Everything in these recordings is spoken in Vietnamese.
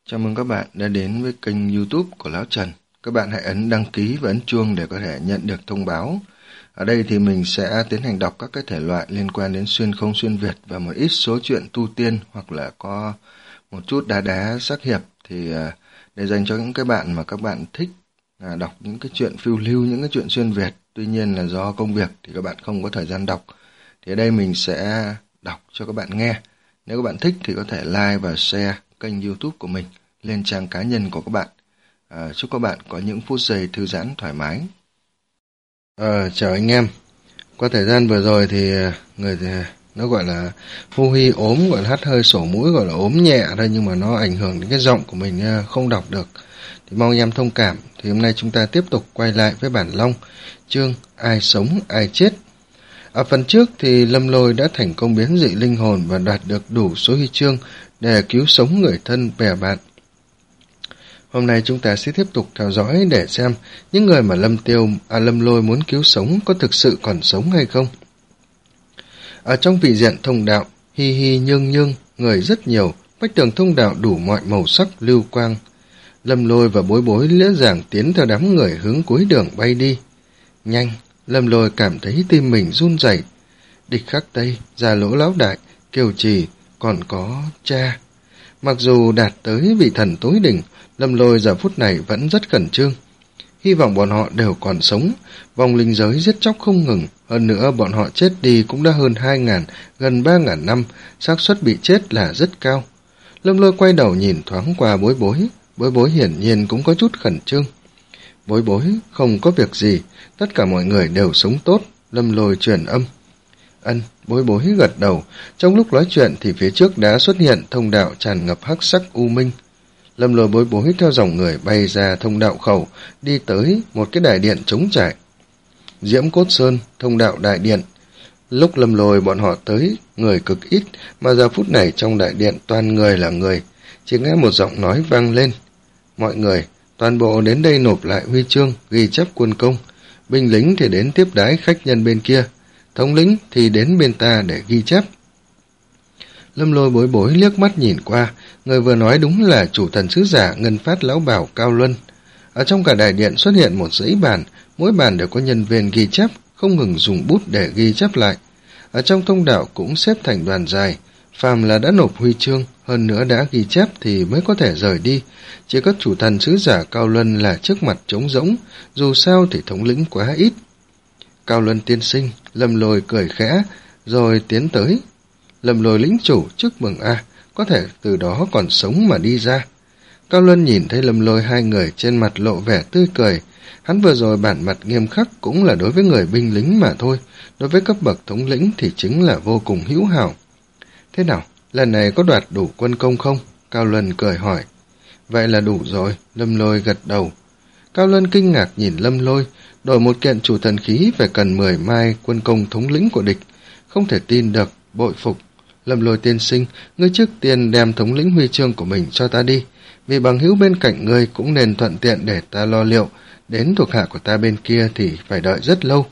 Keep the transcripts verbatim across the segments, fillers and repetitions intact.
Chào mừng các bạn đã đến với kênh YouTube của Lão Trần. Các bạn hãy ấn đăng ký và ấn chuông để có thể nhận được thông báo. Ở đây thì mình sẽ tiến hành đọc các cái thể loại liên quan đến xuyên không xuyên Việt và một ít số truyện tu tiên hoặc là có một chút đá đá sắc hiệp, thì để dành cho những cái bạn mà các bạn thích đọc những cái chuyện phiêu lưu, những cái chuyện xuyên Việt. Tuy nhiên là do công việc thì các bạn không có thời gian đọc. Thì ở đây mình sẽ đọc cho các bạn nghe. Nếu các bạn thích thì có thể like và share kênh YouTube của mình lên trang cá nhân của các bạn. À, chúc các bạn có những phút giây thư giãn thoải mái. À, chào anh em. Qua thời gian vừa rồi thì người thì nó gọi là Hu Huy ốm, gọi là hắt hơi sổ mũi, gọi là ốm nhẹ thôi, nhưng mà nó ảnh hưởng đến cái giọng của mình không đọc được. Thì mong anh em thông cảm. Thì hôm nay chúng ta tiếp tục quay lại với bản Long, chương Ai sống ai chết. Ở phần trước thì Lâm Lôi đã thành công biến dị linh hồn và đoạt được đủ số huy chương để cứu sống người thân bè bạn. Hôm nay chúng ta sẽ tiếp tục theo dõi để xem những người mà Lâm Tiêu, à Lâm Lôi muốn cứu sống có thực sự còn sống hay không. Ở trong vị diện thông đạo, hi hi nhương nhương, người rất nhiều, vách tường thông đạo đủ mọi màu sắc lưu quang. Lâm Lôi và Bối Bối lễ dàng tiến theo đám người hướng cuối đường bay đi. Nhanh, Lâm Lôi cảm thấy tim mình run rẩy. Địch Khắc Tây, Già Lỗ Lão Đại, Kiều Trì, còn có cha. Mặc dù đạt tới vị thần tối đỉnh, Lâm Lôi giờ phút này vẫn rất khẩn trương. Hy vọng bọn họ đều còn sống, vòng linh giới giết chóc không ngừng, hơn nữa bọn họ chết đi cũng đã hơn hai ngàn, gần ba ngàn năm, xác suất bị chết là rất cao. Lâm Lôi quay đầu nhìn thoáng qua Bối Bối, Bối Bối hiển nhiên cũng có chút khẩn trương. Bối Bối, không có việc gì, tất cả mọi người đều sống tốt. Lâm Lôi truyền âm. Ân, Bối Bối gật đầu. Trong lúc nói chuyện thì phía trước đã xuất hiện thông đạo tràn ngập hắc sắc u minh. Lâm Lôi Bối Bối theo dòng người bay ra thông đạo khẩu, đi tới một cái đại điện trống trải. Diễm Cốt Sơn, thông đạo đại điện. Lúc Lâm Lôi bọn họ tới, người cực ít, mà giờ phút này trong đại điện toàn người là người. Chỉ nghe một giọng nói vang lên. Mọi người, toàn bộ đến đây nộp lại huy chương, ghi chép quân công. Binh lính thì đến tiếp đái khách nhân bên kia. Thống lĩnh thì đến bên ta để ghi chép. Lâm Lôi Bối Bối liếc mắt nhìn qua, người vừa nói đúng là chủ thần sứ giả Ngân Phát Lão Bảo Cao Luân. Ở trong cả đại điện xuất hiện một dãy bàn, mỗi bàn đều có nhân viên ghi chép, không ngừng dùng bút để ghi chép lại. Ở trong thông đạo cũng xếp thành đoàn dài, phàm là đã nộp huy chương, hơn nữa đã ghi chép thì mới có thể rời đi. Chỉ có chủ thần sứ giả Cao Luân là trước mặt trống rỗng, dù sao thì thống lĩnh quá ít. Cao Luân tiên sinh, Lâm Lôi cười khẽ, rồi tiến tới. Lâm Lôi lĩnh chủ, chúc mừng a, có thể từ đó còn sống mà đi ra. Cao Luân nhìn thấy Lâm Lôi hai người trên mặt lộ vẻ tươi cười. Hắn vừa rồi bản mặt nghiêm khắc cũng là đối với người binh lính mà thôi, đối với cấp bậc thống lĩnh thì chính là vô cùng hữu hảo. Thế nào, lần này có đoạt đủ quân công không? Cao Luân cười hỏi. Vậy là đủ rồi, Lâm Lôi gật đầu. Cao Luân kinh ngạc nhìn Lâm Lôi, đổi một kiện chủ thần khí phải cần mười mai quân công thống lĩnh của địch. Không thể tin được, bội phục. Lâm Lôi tiên sinh, ngươi trước tiên đem thống lĩnh huy chương của mình cho ta đi, vì bằng hữu bên cạnh ngươi cũng nên thuận tiện để ta lo liệu, đến thuộc hạ của ta bên kia thì phải đợi rất lâu.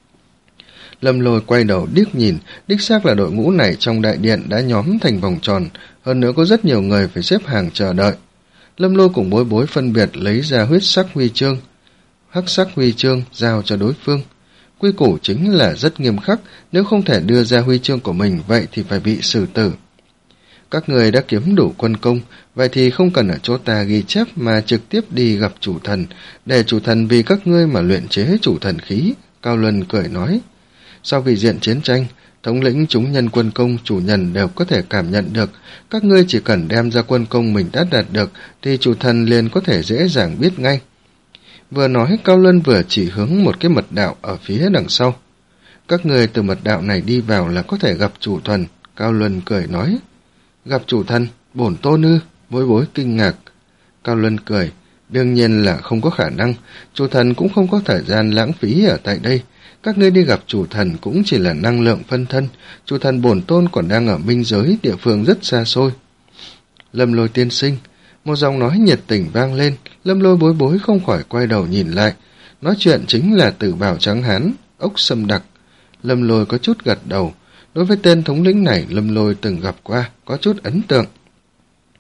Lâm Lôi quay đầu điếc nhìn, đích xác là đội ngũ này trong đại điện đã nhóm thành vòng tròn, hơn nữa có rất nhiều người phải xếp hàng chờ đợi. Lâm Lôi cùng Bối Bối phân biệt lấy ra huyết sắc huy chương, hắc sắc huy chương giao cho đối phương. Quy củ chính là rất nghiêm khắc, nếu không thể đưa ra huy chương của mình vậy thì phải bị xử tử. Các người đã kiếm đủ quân công, vậy thì không cần ở chỗ ta ghi chép mà trực tiếp đi gặp chủ thần, để chủ thần vì các ngươi mà luyện chế chủ thần khí, Cao Luân cười nói. Sau vị diện chiến tranh, thống lĩnh chúng nhân quân công chủ nhân đều có thể cảm nhận được, các ngươi chỉ cần đem ra quân công mình đã đạt được thì chủ thần liền có thể dễ dàng biết ngay. Vừa nói Cao Luân vừa chỉ hướng một cái mật đạo ở phía đằng sau. Các người từ mật đạo này đi vào là có thể gặp chủ thần, Cao Luân cười nói. Gặp chủ thần, bổn tôn ư? Bối Bối kinh ngạc. Cao Luân cười, đương nhiên là không có khả năng, chủ thần cũng không có thời gian lãng phí ở tại đây. Các ngươi đi gặp chủ thần cũng chỉ là năng lượng phân thân, chủ thần bổn tôn còn đang ở minh giới, địa phương rất xa xôi. Lâm Lôi tiên sinh, một giọng nói nhiệt tình vang lên, Lâm Lôi Bối Bối không khỏi quay đầu nhìn lại. Nói chuyện chính là Tử Bảo Trắng Hán, ốc sâm đặc. Lâm Lôi có chút gật đầu, đối với tên thống lĩnh này Lâm Lôi từng gặp qua, có chút ấn tượng.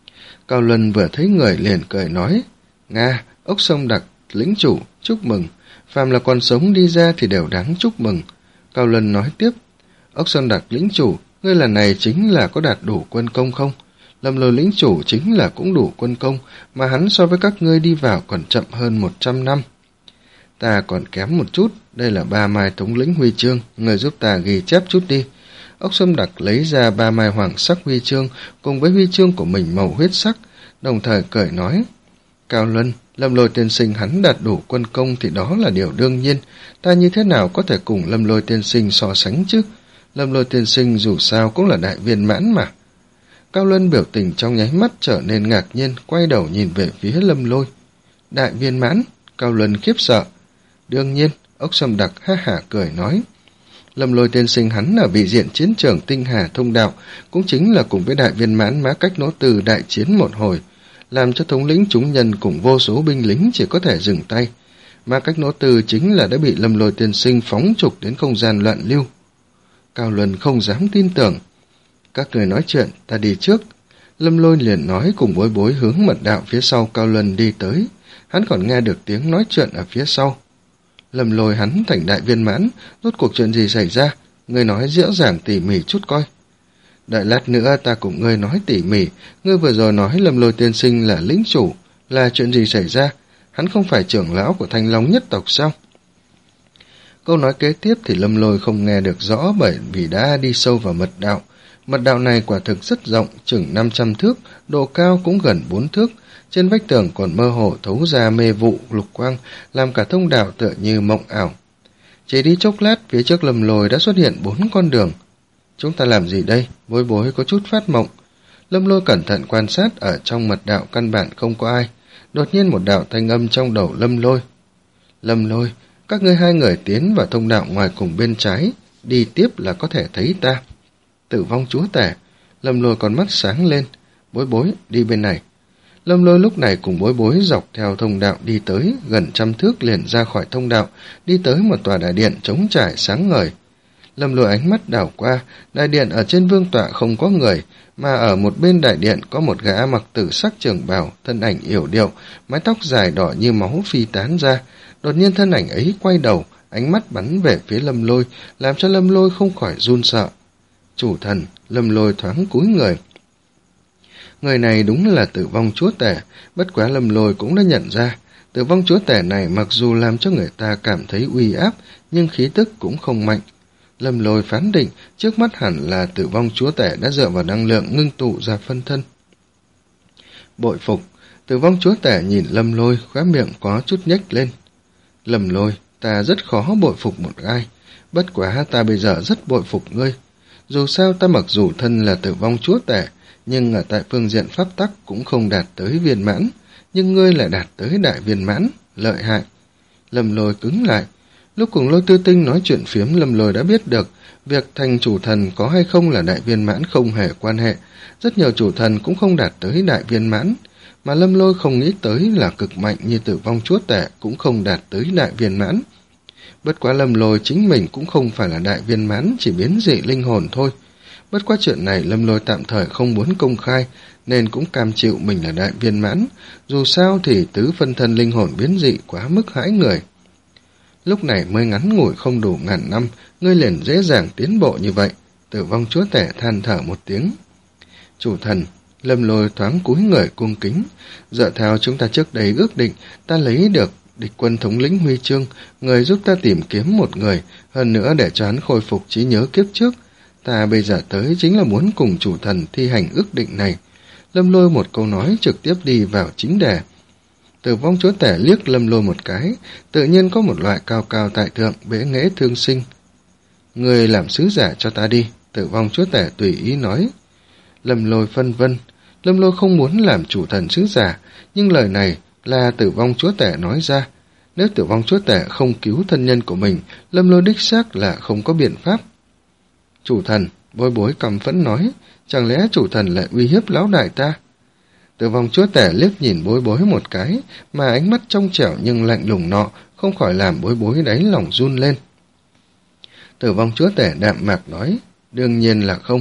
Cao Luân vừa thấy người liền cười nói, Nga, ốc sông đặc, lĩnh chủ, chúc mừng, phàm là còn sống đi ra thì đều đáng chúc mừng. Cao Luân nói tiếp, ốc sông đặc lĩnh chủ, ngươi lần này chính là có đạt đủ quân công không? Lâm Lôi lĩnh chủ chính là cũng đủ quân công, mà hắn so với các ngươi đi vào còn chậm hơn một trăm năm. Ta còn kém một chút, đây là ba mai thống lĩnh huy chương, người giúp ta ghi chép chút đi. Ốc Sâm Đặc lấy ra ba mai hoàng sắc huy chương cùng với huy chương của mình màu huyết sắc, đồng thời cười nói, Cao Luân, Lâm Lôi tiên sinh hắn đạt đủ quân công thì đó là điều đương nhiên, ta như thế nào có thể cùng Lâm Lôi tiên sinh so sánh chứ? Lâm Lôi tiên sinh dù sao cũng là đại viên mãn mà. Cao Luân biểu tình trong nháy mắt trở nên ngạc nhiên, quay đầu nhìn về phía Lâm Lôi. Đại viên mãn? Cao Luân khiếp sợ. Đương nhiên, ốc Sâm Đặc ha hả cười nói. Lâm Lôi tiên sinh hắn ở vị diện chiến trường Tinh Hà Thông Đạo, cũng chính là cùng với đại viên mãn Mã Cách Nỗ Từ đại chiến một hồi, làm cho thống lĩnh chúng nhân cùng vô số binh lính chỉ có thể dừng tay. Mã Cách Nỗ Từ chính là đã bị Lâm Lôi tiên sinh phóng trục đến không gian loạn lưu. Cao Luân không dám tin tưởng. Các người nói chuyện, ta đi trước. Lâm Lôi liền nói cùng Bối Bối hướng mật đạo phía sau Cao Luân đi tới. Hắn còn nghe được tiếng nói chuyện ở phía sau. Lâm Lôi hắn thành đại viên mãn, rốt cuộc chuyện gì xảy ra? Ngươi nói dễ dàng tỉ mỉ chút coi. Đợi lát nữa ta cùng ngươi nói tỉ mỉ, ngươi vừa rồi nói Lâm Lôi tiên sinh là lĩnh chủ, là chuyện gì xảy ra? Hắn không phải trưởng lão của Thanh Long nhất tộc sao? Câu nói kế tiếp thì Lâm Lôi không nghe được rõ bởi vì đã đi sâu vào mật đạo. Mật đạo này quả thực rất rộng, chừng năm trăm thước, độ cao cũng gần bốn thước. Trên vách tường còn mơ hồ thấu ra mê vụ lục quang, làm cả thông đạo tựa như mộng ảo. Chỉ đi chốc lát, phía trước Lâm Lôi đã xuất hiện bốn con đường. Chúng ta làm gì đây? Bối Bối có chút phát mộng. Lâm Lôi cẩn thận quan sát, ở trong mật đạo căn bản không có ai. Đột nhiên một đạo thanh âm trong đầu Lâm Lôi. Lâm Lôi, các ngươi hai người tiến vào thông đạo ngoài cùng bên trái, đi tiếp là có thể thấy ta. Tử vong chúa tể. Lâm Lôi con mắt sáng lên. Bối Bối, đi bên này. Lâm Lôi lúc này cùng Bối Bối dọc theo thông đạo đi tới, gần trăm thước liền ra khỏi thông đạo, đi tới một tòa đại điện trống trải sáng ngời. Lâm Lôi ánh mắt đảo qua, đại điện ở trên vương tọa không có người, mà ở một bên đại điện có một gã mặc tử sắc trường bào, thân ảnh yểu điệu, mái tóc dài đỏ như máu phi tán ra. Đột nhiên thân ảnh ấy quay đầu, ánh mắt bắn về phía Lâm Lôi, làm cho Lâm Lôi không khỏi run sợ. Chủ thần, Lâm Lôi thoáng cúi người. Người này đúng là tử vong chúa tể, bất quá Lâm Lôi cũng đã nhận ra. Tử vong chúa tể này mặc dù làm cho người ta cảm thấy uy áp, nhưng khí tức cũng không mạnh. Lâm Lôi phán định, trước mắt hẳn là tử vong chúa tể đã dựa vào năng lượng ngưng tụ ra phân thân. Bội phục, tử vong chúa tể nhìn Lâm Lôi, khóe miệng có chút nhếch lên. Lâm Lôi, ta rất khó bội phục một ai, bất quá ta bây giờ rất bội phục ngươi. Dù sao ta mặc dù thân là tử vong chúa tể, nhưng ở tại phương diện pháp tắc cũng không đạt tới viên mãn, nhưng ngươi lại đạt tới đại viên mãn, lợi hại. Lâm Lôi cứng lại. Lúc cùng Lôi Tư Tinh nói chuyện phiếm, Lâm Lôi đã biết được việc thành chủ thần có hay không là đại viên mãn không hề quan hệ. Rất nhiều chủ thần cũng không đạt tới đại viên mãn, mà Lâm Lôi không nghĩ tới là cực mạnh như tử vong chúa tể cũng không đạt tới đại viên mãn. Bất quá Lâm Lôi chính mình cũng không phải là đại viên mãn, chỉ biến dị linh hồn thôi. Bất quá chuyện này Lâm Lôi tạm thời không muốn công khai, nên cũng cam chịu mình là đại viên mãn. Dù sao thì tứ phân thân linh hồn biến dị quá mức hãi người. Lúc này mới ngắn ngủi không đủ ngàn năm, ngươi liền dễ dàng tiến bộ như vậy. Tử vong chúa tể than thở một tiếng. Chủ thần, Lâm Lôi thoáng cúi người cung kính. Dựa theo chúng ta trước đây ước định, ta lấy được địch quân thống lĩnh huy chương, người giúp ta tìm kiếm một người, hơn nữa để cho hắn khôi phục trí nhớ kiếp trước. Ta bây giờ tới chính là muốn cùng chủ thần thi hành ước định này. Lâm Lôi một câu nói trực tiếp đi vào chính đề. Tử vong chúa tể liếc Lâm Lôi một cái, tự nhiên có một loại cao cao tại thượng, bế nghễ thương sinh. Người làm sứ giả cho ta đi, tử vong chúa tể tùy ý nói. Lâm Lôi phân vân, Lâm Lôi không muốn làm chủ thần sứ giả, nhưng lời này là tử vong chúa tể nói ra. Nếu tử vong chúa tể không cứu thân nhân của mình, Lâm Lôi đích xác là không có biện pháp. Chủ thần, Bối Bối căm phẫn nói, chẳng lẽ chủ thần lại uy hiếp lão đại ta? Tử vong chúa tể liếc nhìn Bối Bối một cái, mà ánh mắt trong trẻo nhưng lạnh lùng nọ không khỏi làm Bối Bối đáy lòng run lên. Tử vong chúa tể đạm mạc nói, đương nhiên là không.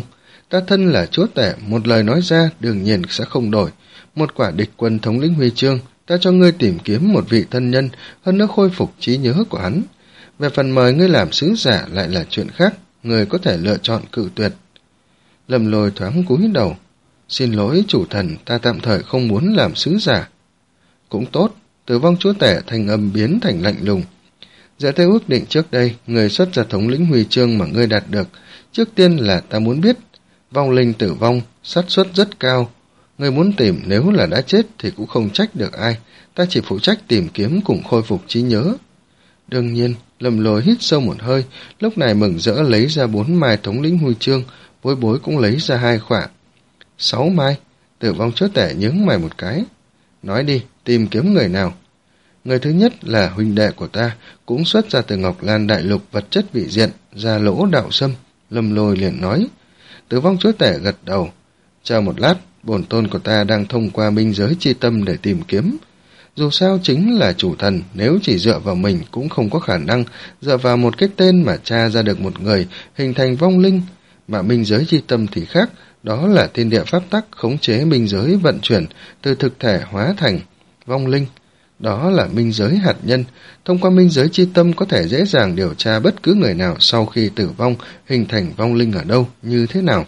Ta thân là chúa tể, một lời nói ra đương nhiên sẽ không đổi. Một quả địch quân thống lĩnh huy chương, ta cho ngươi tìm kiếm một vị thân nhân, hơn nữa khôi phục trí nhớ của hắn. Về phần mời ngươi làm sứ giả lại là chuyện khác, ngươi có thể lựa chọn cự tuyệt. Lâm Lôi thoáng cúi đầu. Xin lỗi chủ thần, ta tạm thời không muốn làm sứ giả. Cũng tốt, Tử Vong chúa tể thành âm biến thành lạnh lùng. Dựa theo ước định trước đây, người xuất ra thống lĩnh huy chương mà ngươi đạt được. Trước tiên là ta muốn biết, vong linh tử vong, xác suất rất cao. Ngươi muốn tìm nếu là đã chết thì cũng không trách được ai, ta chỉ phụ trách tìm kiếm cùng khôi phục trí nhớ. Đương nhiên, Lâm Lôi hít sâu một hơi, lúc này mừng rỡ lấy ra bốn mai thống lĩnh huy chương, Bối Bối cũng lấy ra hai khỏa. Sáu mai, Tử Vong chúa tể nhướng mày một cái. Nói đi, tìm kiếm người nào? Người thứ nhất là huynh đệ của ta, cũng xuất ra từ Ngọc Lan đại lục vật chất vị diện, Gia Lỗ đạo sâm. Lâm Lôi liền nói. Tử Vong chúa tể gật đầu. Chờ một lát, bổn tôn của ta đang thông qua minh giới chi tâm để tìm kiếm. Dù sao chính là chủ thần, nếu chỉ dựa vào mình cũng không có khả năng dựa vào một cái tên mà tra ra được một người hình thành vong linh. Mà minh giới chi tâm thì khác, đó là thiên địa pháp tắc khống chế minh giới vận chuyển từ thực thể hóa thành vong linh. Đó là minh giới hạt nhân, thông qua minh giới chi tâm có thể dễ dàng điều tra bất cứ người nào sau khi tử vong hình thành vong linh ở đâu, như thế nào.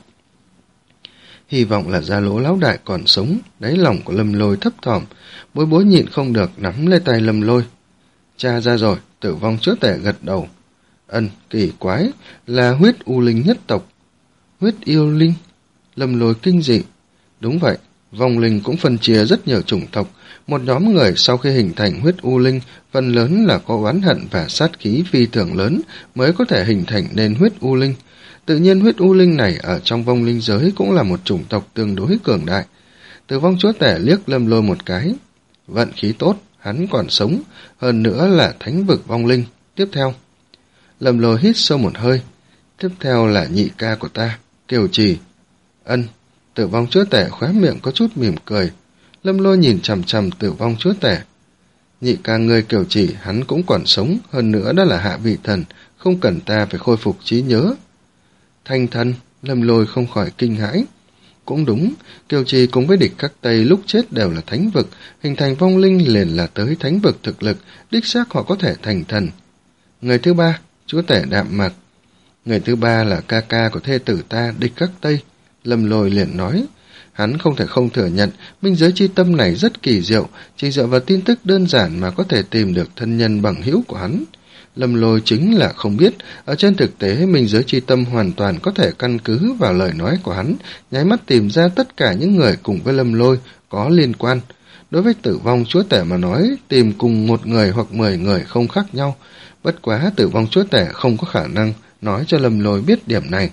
Hy vọng là Gia Lỗ lão đại còn sống, đáy lòng của Lâm Lôi thấp thỏm, Bối Bối nhịn không được nắm lấy tay Lâm Lôi. Cha ra rồi, Tử Vong chúa tể gật đầu. Ân, kỳ quái, là huyết u linh nhất tộc. Huyết yêu linh? Lâm Lôi kinh dị. Đúng vậy, vong linh cũng phân chia rất nhiều chủng tộc. Một nhóm người sau khi hình thành huyết u linh, phần lớn là có oán hận và sát khí phi thường lớn mới có thể hình thành nên huyết u linh. Tự nhiên huyết u linh này ở trong vong linh giới cũng là một chủng tộc tương đối cường đại. Tử Vong chúa tể liếc Lâm Lôi một cái. Vận khí tốt, hắn còn sống, hơn nữa là thánh vực vong linh. Tiếp theo, Lâm Lôi hít sâu một hơi. Tiếp theo là nhị ca của ta, Kiều Trì. Ân, Tử Vong chúa tể khóe miệng có chút mỉm cười. Lâm Lôi nhìn chằm chằm Tử Vong chúa tể. Nhị ca ngươi Kiều Trì, hắn cũng còn sống, hơn nữa đó là hạ vị thần, không cần ta phải khôi phục trí nhớ. Thanh thần, Lâm Lôi không khỏi kinh hãi. Cũng đúng, Kiều Trì cùng với địch các Tây lúc chết đều là thánh vực, hình thành vong linh liền là tới thánh vực thực lực, đích xác họ có thể thành thần. Người thứ ba, chúa tể Đạm Mạc. Người thứ ba là ca ca của thê tử ta, địch các Tây. Lâm Lôi liền nói, hắn không thể không thừa nhận, minh giới chi tâm này rất kỳ diệu, chỉ dựa vào tin tức đơn giản mà có thể tìm được thân nhân bằng hữu của hắn. Lâm Lôi chính là không biết, ở trên thực tế minh giới chi tâm hoàn toàn có thể căn cứ vào lời nói của hắn, nháy mắt tìm ra tất cả những người cùng với Lâm Lôi có liên quan. Đối với Tử Vong chúa tể mà nói, tìm cùng một người hoặc mười người không khác nhau, bất quá Tử Vong chúa tể không có khả năng nói cho Lâm Lôi biết điểm này.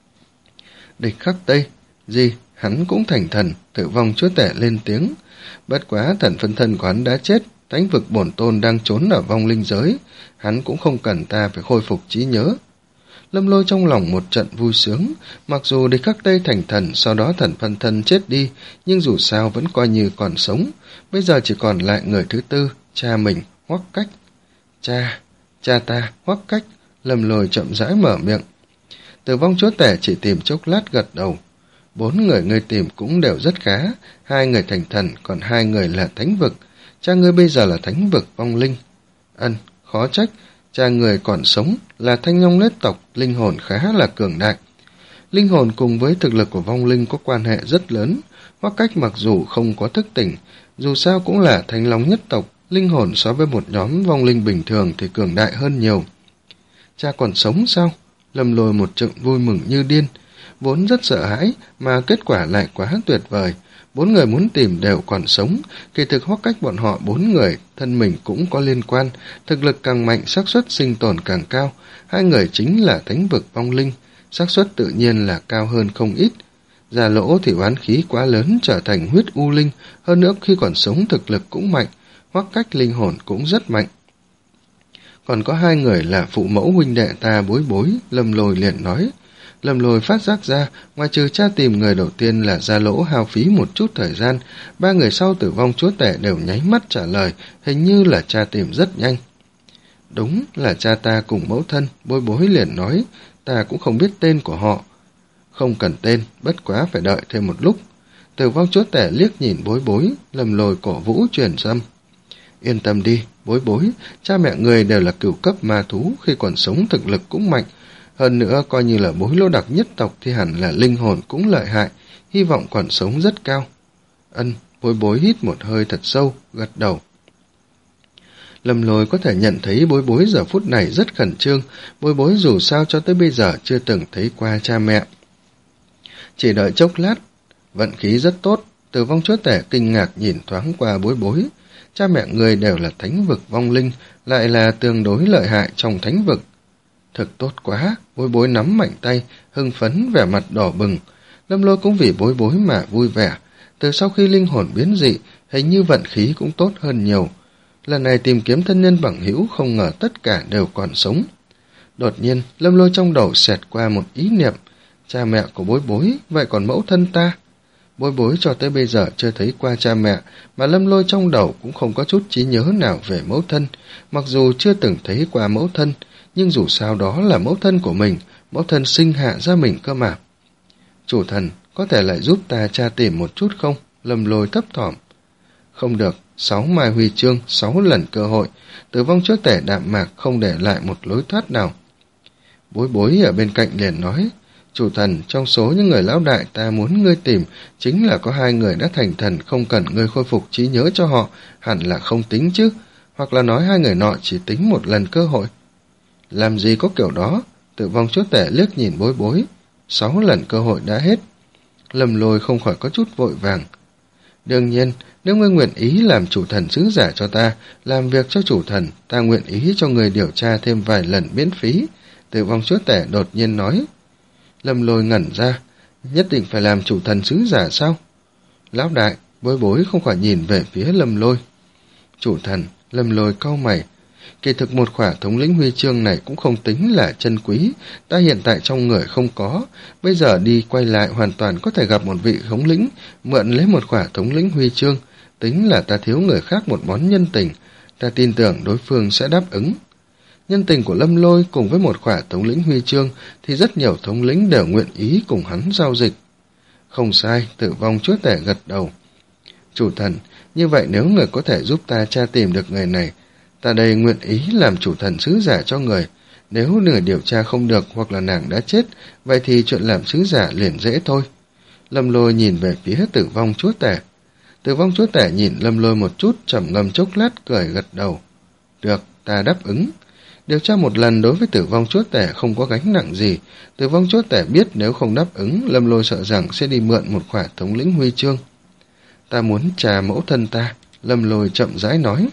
Địch khắc Tây, gì, hắn cũng thành thần, Tử Vong chúa tể lên tiếng. Bất quá thần phân thân của hắn đã chết, thánh vực bổn tôn đang trốn ở vong linh giới, hắn cũng không cần ta phải khôi phục trí nhớ. Lâm Lôi trong lòng một trận vui sướng, mặc dù địch khắc Tây thành thần, sau đó thần phân thân chết đi, nhưng dù sao vẫn coi như còn sống, bây giờ chỉ còn lại người thứ tư, cha mình, Hoắc Cách. Cha, cha ta, Hoắc Cách, Lâm Lôi chậm rãi mở miệng. Tử Vong chúa tể chỉ tìm chốc lát gật đầu. Bốn người ngươi tìm cũng đều rất khá, hai người thành thần, còn hai người là thánh vực. Cha ngươi bây giờ là thánh vực vong linh. Ân, khó trách, cha người còn sống, là Thanh Long Lết tộc, linh hồn khá là cường đại. Linh hồn cùng với thực lực của vong linh có quan hệ rất lớn. Hoắc Cách mặc dù không có thức tỉnh, dù sao cũng là Thanh Long nhất tộc, linh hồn so với một nhóm vong linh bình thường thì cường đại hơn nhiều. Cha còn sống sao? Lâm Lôi một trận vui mừng như điên, vốn rất sợ hãi mà kết quả lại quá tuyệt vời. Bốn người muốn tìm đều còn sống, kỳ thực Hoắc Cách bọn họ bốn người thân mình cũng có liên quan, thực lực càng mạnh xác suất sinh tồn càng cao. Hai người chính là thánh vực vong linh, xác suất tự nhiên là cao hơn không ít. Gia Lỗ thì oán khí quá lớn trở thành huyết u linh, hơn nữa khi còn sống thực lực cũng mạnh, Hoắc Cách linh hồn cũng rất mạnh. Còn có hai người là phụ mẫu huynh đệ ta Bối Bối, Lâm Lôi liền nói. Lâm Lôi phát giác ra, ngoài trừ cha tìm người đầu tiên là Gia Lỗ hao phí một chút thời gian, ba người sau Tử Vong chúa tể đều nháy mắt trả lời, hình như là cha tìm rất nhanh. Đúng là cha ta cùng mẫu thân, Bối Bối liền nói, ta cũng không biết tên của họ. Không cần tên, bất quá phải đợi thêm một lúc. Tử vong chúa tể liếc nhìn Bối Bối, Lâm Lôi cổ vũ truyền âm. Yên tâm đi, Bối Bối, cha mẹ người đều là cửu cấp ma thú, khi còn sống thực lực cũng mạnh. Hơn nữa, coi như là Bối Lô Đặc nhất tộc thì hẳn là linh hồn cũng lợi hại, hy vọng còn sống rất cao. Ân, Bối Bối hít một hơi thật sâu, gật đầu. Lâm Lôi có thể nhận thấy Bối Bối giờ phút này rất khẩn trương, Bối Bối dù sao cho tới bây giờ chưa từng thấy qua cha mẹ. Chỉ đợi chốc lát, vận khí rất tốt, Tử vong chúa tể kinh ngạc nhìn thoáng qua Bối Bối. Cha mẹ người đều là thánh vực vong linh, lại là tương đối lợi hại trong thánh vực. Thực tốt quá, Bối Bối nắm mạnh tay, hưng phấn vẻ mặt đỏ bừng. Lâm Lôi cũng vì Bối Bối mà vui vẻ. Từ sau khi linh hồn biến dị, hình như vận khí cũng tốt hơn nhiều. Lần này tìm kiếm thân nhân bằng hữu không ngờ tất cả đều còn sống. Đột nhiên, Lâm Lôi trong đầu xẹt qua một ý niệm. Cha mẹ của Bối Bối, vậy còn mẫu thân ta? Bối Bối cho tới bây giờ chưa thấy qua cha mẹ, mà Lâm Lôi trong đầu cũng không có chút trí nhớ nào về mẫu thân. Mặc dù chưa từng thấy qua mẫu thân, nhưng dù sao đó là mẫu thân của mình, mẫu thân sinh hạ ra mình cơ mà. Chủ thần, có thể lại giúp ta tra tìm một chút không? Lâm Lôi thấp thỏm. Không được, sáu mai huy chương, sáu lần cơ hội, Tử vong chúa tể đạm mạc không để lại một lối thoát nào. Bối Bối ở bên cạnh liền nói, chủ thần, trong số những người lão đại ta muốn ngươi tìm, chính là có hai người đã thành thần, không cần ngươi khôi phục trí nhớ cho họ, hẳn là không tính chứ, hoặc là nói hai người nọ chỉ tính một lần cơ hội. Làm gì có kiểu đó? Tử vong chúa tể liếc nhìn Bối Bối. Sáu lần cơ hội đã hết. Lâm Lôi không khỏi có chút vội vàng. Đương nhiên, nếu ngươi nguyện ý làm chủ thần sứ giả cho ta, làm việc cho chủ thần, ta nguyện ý cho người điều tra thêm vài lần miễn phí. Tử vong chúa tể đột nhiên nói. Lâm Lôi ngẩn ra, nhất định phải làm chủ thần sứ giả sao? Lão đại, Bối Bối không khỏi nhìn về phía Lâm Lôi. Chủ thần, Lâm Lôi cau mày. Kỳ thực một khỏa thống lĩnh huy chương này cũng không tính là chân quý, ta hiện tại trong người không có, bây giờ đi quay lại hoàn toàn có thể gặp một vị thống lĩnh, mượn lấy một khỏa thống lĩnh huy chương, tính là ta thiếu người khác một món nhân tình, ta tin tưởng đối phương sẽ đáp ứng. Nhân tình của Lâm Lôi cùng với một khỏa thống lĩnh huy chương thì rất nhiều thống lĩnh đều nguyện ý cùng hắn giao dịch. Không sai, Tử vong chúa tể gật đầu. Chủ thần, như vậy nếu người có thể giúp ta tra tìm được người này, ta đây nguyện ý làm chủ thần sứ giả cho người. Nếu người điều tra không được hoặc là nàng đã chết, vậy thì chuyện làm sứ giả liền dễ thôi. Lâm Lôi nhìn về phía Tử vong chúa tể. Tử vong chúa tể nhìn Lâm Lôi một chút, trầm ngâm chốc lát, cười gật đầu. Được, ta đáp ứng. Điều tra một lần đối với Tử vong chúa tể không có gánh nặng gì. Tử vong chúa tể biết nếu không đáp ứng, Lâm Lôi sợ rằng sẽ đi mượn một khỏa thống lĩnh huy chương. Ta muốn trà mẫu thân ta, Lâm Lôi chậm rãi nói.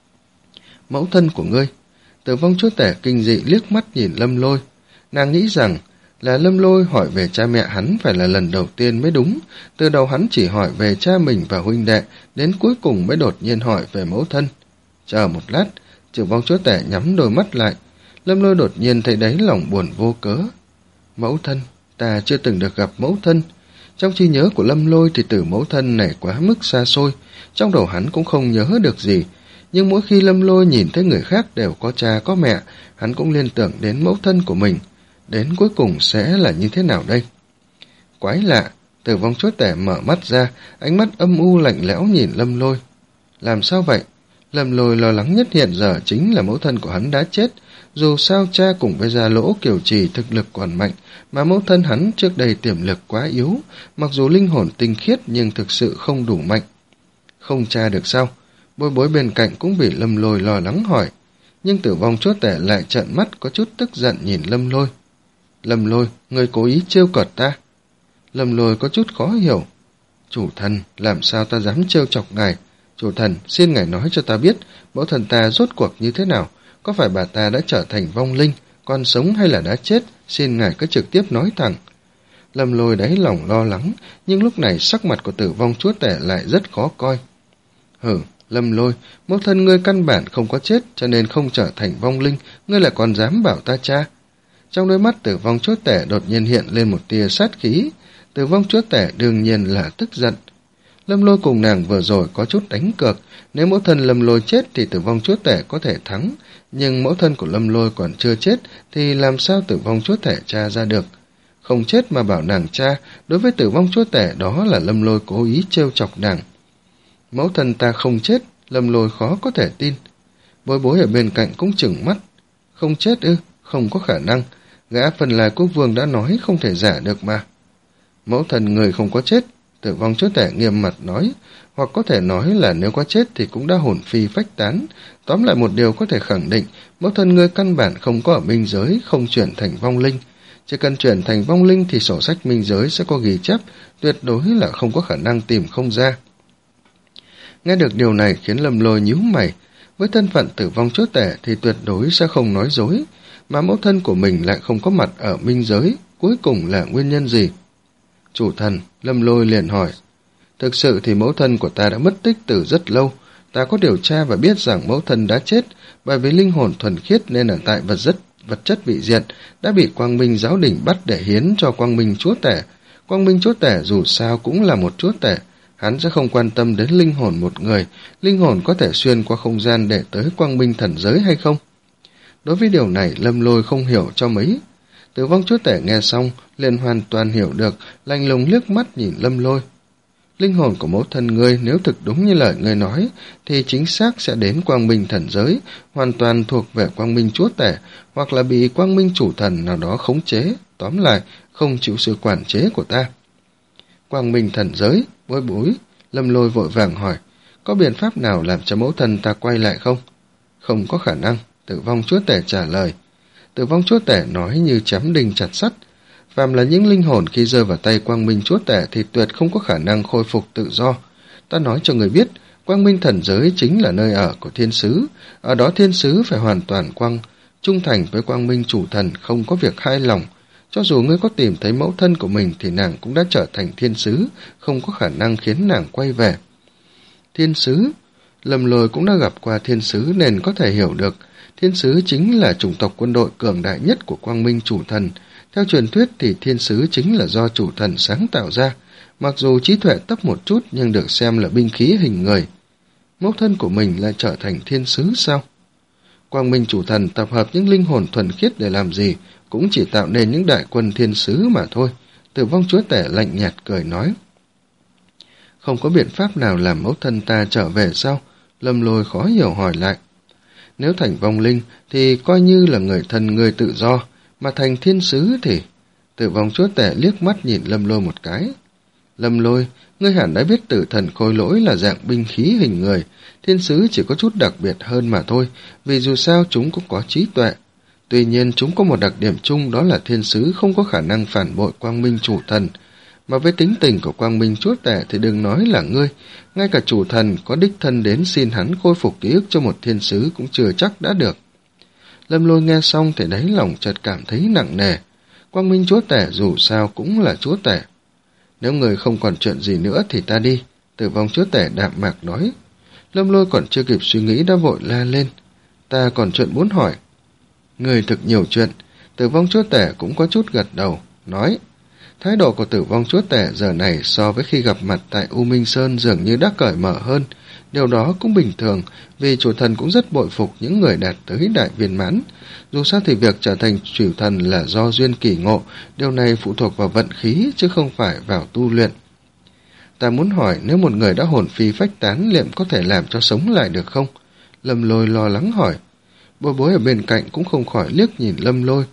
Mẫu thân của ngươi? Tử vong chúa tể kinh dị liếc mắt nhìn Lâm Lôi. Nàng nghĩ rằng là Lâm Lôi hỏi về cha mẹ hắn phải là lần đầu tiên mới đúng. Từ đầu hắn chỉ hỏi về cha mình và huynh đệ, đến cuối cùng mới đột nhiên hỏi về mẫu thân. Chờ một lát, Tử vong chúa tể nhắm đôi mắt lại. Lâm Lôi đột nhiên thấy đáy lòng buồn vô cớ. Mẫu thân, ta chưa từng được gặp mẫu thân. Trong trí nhớ của Lâm Lôi thì từ mẫu thân này quá mức xa xôi, trong đầu hắn cũng không nhớ được gì. Nhưng mỗi khi Lâm Lôi nhìn thấy người khác đều có cha có mẹ, hắn cũng liên tưởng đến mẫu thân của mình. Đến cuối cùng sẽ là như thế nào đây? Quái lạ, Tử vong chúa tể mở mắt ra, ánh mắt âm u lạnh lẽo nhìn Lâm Lôi. Làm sao vậy? Lâm Lôi lo lắng nhất hiện giờ chính là mẫu thân của hắn đã chết. Dù sao cha cùng với Gia Lỗ Kiều Trì thực lực còn mạnh, mà mẫu thân hắn trước đây tiềm lực quá yếu, mặc dù linh hồn tinh khiết nhưng thực sự không đủ mạnh. Không tra được sao? Bối Bối bên cạnh cũng bị Lâm Lôi lo lắng hỏi, nhưng Tử vong chúa tể lại trợn mắt có chút tức giận nhìn Lâm Lôi. Lâm Lôi, ngươi cố ý trêu cợt ta. Lâm Lôi có chút khó hiểu. Chủ thần, làm sao ta dám trêu chọc ngài? Chủ thần, xin ngài nói cho ta biết, mẫu thần ta rốt cuộc như thế nào? Có phải bà ta đã trở thành vong linh, còn sống hay là đã chết? Xin ngài cứ trực tiếp nói thẳng. Lâm Lôi đáy lòng lo lắng, nhưng lúc này sắc mặt của Tử vong chúa tể lại rất khó coi. Hử, Lâm Lôi, mẫu thân ngươi căn bản không có chết, cho nên không trở thành vong linh, ngươi lại còn dám bảo ta cha. Trong đôi mắt Tử vong chúa tể đột nhiên hiện lên một tia sát khí. Tử vong chúa tể đương nhiên là tức giận. Lâm Lôi cùng nàng vừa rồi có chút đánh cược, nếu mẫu thân Lâm Lôi chết thì Tử vong chúa tể có thể thắng, nhưng mẫu thân của Lâm Lôi còn chưa chết thì làm sao Tử vong chúa tể tra ra được? không chết mà bảo nàng cha, đối với Tử Vong Chúa Tể đó là Lâm Lôi cố ý trêu chọc nàng. Mẫu thân ta không chết, Lâm Lôi khó có thể tin. Bối bối ở bên cạnh cũng chừng mắt. Không chết ư? Không có khả năng. Gã Phần Lai Quốc Vương đã nói không thể giả được mà. Mẫu thân người không có chết, Tử Vong Chúa Tể nghiêm mặt nói, hoặc có thể nói là nếu có chết thì cũng đã hồn phi phách tán. Tóm lại một điều có thể khẳng định, mẫu thân ngươi căn bản không có ở minh giới, không chuyển thành vong linh. Chỉ cần chuyển thành vong linh thì sổ sách minh giới sẽ có ghi chép, tuyệt đối là không có khả năng tìm không ra. Nghe được điều này khiến Lâm Lôi nhíu mày, với thân phận Tử Vong Chúa Tể thì tuyệt đối sẽ không nói dối, mà mẫu thân của mình lại không có mặt ở minh giới, cuối cùng là nguyên nhân gì? Chủ thần, Lâm Lôi liền hỏi. Thực sự thì mẫu thân của ta đã mất tích từ rất lâu, ta có điều tra và biết rằng mẫu thân đã chết, bởi vì linh hồn thuần khiết nên ở tại vật rất vật chất bị diệt, đã bị Quang Minh giáo đình bắt để hiến cho Quang Minh Chúa Tể. Quang Minh Chúa Tể dù sao cũng là một Chúa Tể, hắn sẽ không quan tâm đến linh hồn một người, linh hồn có thể xuyên qua không gian để tới Quang Minh thần giới hay không? Đối với điều này, Lâm Lôi không hiểu cho mấy. Tử Vong Chúa Tể nghe xong, liền hoàn toàn hiểu được, lạnh lùng liếc mắt nhìn Lâm Lôi. Linh hồn của mẫu thân ngươi nếu thực đúng như lời ngươi nói, thì chính xác sẽ đến Quang Minh thần giới, hoàn toàn thuộc về Quang Minh Chúa Tể, hoặc là bị Quang Minh chủ thần nào đó khống chế, tóm lại, không chịu sự quản chế của ta. Quang Minh thần giới, bối bối, Lâm Lôi vội vàng hỏi, có biện pháp nào làm cho mẫu thân ta quay lại không? Không có khả năng, Tử Vong Chúa Tể trả lời. Tử Vong Chúa Tể nói như chém đinh chặt sắt, phàm là những linh hồn khi rơi vào tay Quang Minh Chúa Tể thì tuyệt không có khả năng khôi phục tự do. Ta nói cho người biết, Quang Minh thần giới chính là nơi ở của thiên sứ, ở đó thiên sứ phải hoàn toàn quang, trung thành với Quang Minh chủ thần, không có việc hai lòng. Cho dù ngươi có tìm thấy mẫu thân của mình thì nàng cũng đã trở thành thiên sứ, không có khả năng khiến nàng quay về. Thiên sứ? Lâm Lôi cũng đã gặp qua thiên sứ nên có thể hiểu được, thiên sứ chính là chủng tộc quân đội cường đại nhất của Quang Minh chủ thần. Theo truyền thuyết thì thiên sứ chính là do chủ thần sáng tạo ra, mặc dù trí tuệ thấp một chút nhưng được xem là binh khí hình người. Mẫu thân của mình lại trở thành thiên sứ sao? Quang Minh chủ thần tập hợp những linh hồn thuần khiết để làm gì, cũng chỉ tạo nên những đại quân thiên sứ mà thôi. Tử Vong Chúa Tể lạnh nhạt cười nói. Không có biện pháp nào làm mẫu thân ta trở về sao? Lâm Lôi khó hiểu hỏi lại. Nếu thành vong linh thì coi như là người thân người tự do, mà thành thiên sứ thì... Tử Vong Chúa Tể liếc mắt nhìn Lâm Lôi một cái. Lâm Lôi, ngươi hẳn đã biết tử thần khôi lỗi là dạng binh khí hình người, thiên sứ chỉ có chút đặc biệt hơn mà thôi, vì dù sao chúng cũng có trí tuệ. Tuy nhiên chúng có một đặc điểm chung, đó là thiên sứ không có khả năng phản bội Quang Minh chủ thần. Mà với tính tình của Quang Minh Chúa Tể thì đừng nói là ngươi, ngay cả chủ thần có đích thân đến xin hắn khôi phục ký ức cho một thiên sứ cũng chưa chắc đã được. Lâm Lôi nghe xong thì đáy lòng chợt cảm thấy nặng nề. Quang Minh Chúa Tể dù sao cũng là Chúa Tể. Nếu người không còn chuyện gì nữa thì ta đi, Tử Vong Chúa Tể đạm mạc nói. Lâm Lôi còn chưa kịp suy nghĩ đã vội la lên. Ta còn chuyện muốn hỏi. Người thực nhiều chuyện, Tử Vong Chúa Tể cũng có chút gật đầu, nói. Thái độ của Tử Vong Chúa Tể giờ này so với khi gặp mặt tại U Minh Sơn dường như đã cởi mở hơn. Điều đó cũng bình thường, vì chủ thần cũng rất bội phục những người đạt tới đại viên mãn. Dù sao thì việc trở thành chủ thần là do duyên kỳ ngộ, điều này phụ thuộc vào vận khí chứ không phải vào tu luyện. Ta muốn hỏi, nếu một người đã hồn phi phách tán liệu có thể làm cho sống lại được không? Lâm Lôi lo lắng hỏi. Bối bối ở bên cạnh cũng không khỏi liếc nhìn Lâm Lôi.